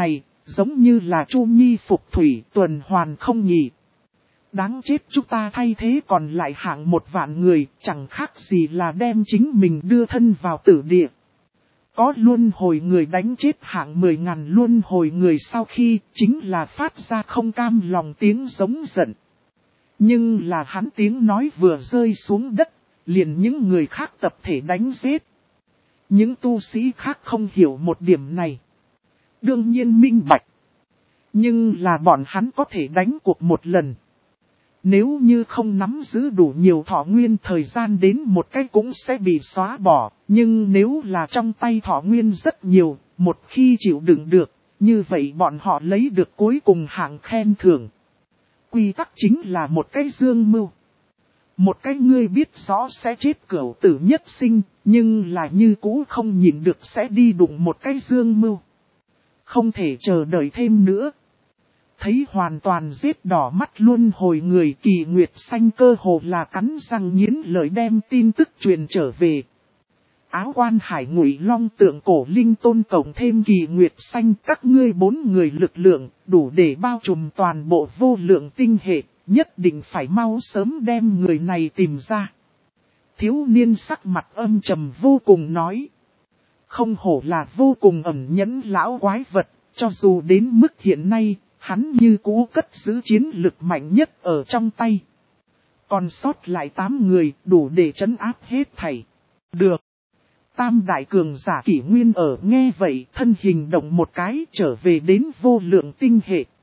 S1: giống như là Chu Nhi phục thủy tuần hoàn không nhỉ. Đáng chết, chúng ta thay thế còn lại hạng một vạn người, chẳng khác gì là đem chính mình đưa thân vào tử địa. Có luân hồi người đánh chết hạng mười ngàn luân hồi người sau khi chính là phát ra không cam lòng tiếng giống giận. Nhưng là hắn tiếng nói vừa rơi xuống đất, liền những người khác tập thể đánh giết. Những tu sĩ khác không hiểu một điểm này. Đương nhiên minh bạch. Nhưng là bọn hắn có thể đánh cuộc một lần. Nếu như không nắm giữ đủ nhiều thọ nguyên thời gian đến một cái cũng sẽ bị xóa bỏ. Nhưng nếu là trong tay thọ nguyên rất nhiều, một khi chịu đựng được, như vậy bọn họ lấy được cuối cùng hạng khen thưởng. Quy tắc chính là một cái dương mưu. Một cái ngươi biết rõ sẽ chết cửu tử nhất sinh, nhưng là như cũ không nhìn được sẽ đi đụng một cái dương mưu. Không thể chờ đợi thêm nữa. Thấy hoàn toàn giết đỏ mắt luôn hồi người, Kỳ Nguyệt Xanh cơ hồ là cắn răng nghiến lợi đem tin tức truyền trở về. Áo Quan Hải Ngụy Long Tượng Cổ Linh Tôn cộng thêm Kỳ Nguyệt Xanh, các ngươi bốn người lực lượng đủ để bao trùm toàn bộ vô lượng tinh hệ, nhất định phải mau sớm đem người này tìm ra. Thiếu niên sắc mặt âm trầm vô cùng nói. Không hổ là vô cùng ẩn nhẫn lão quái vật, cho dù đến mức hiện nay, hắn như cũ cất giữ chiến lực mạnh nhất ở trong tay. Còn sót lại tám người đủ để trấn áp hết thảy. Được. Tam đại cường giả Kỷ Nguyên ở nghe vậy thân hình động một cái trở về đến vô lượng tinh hệ.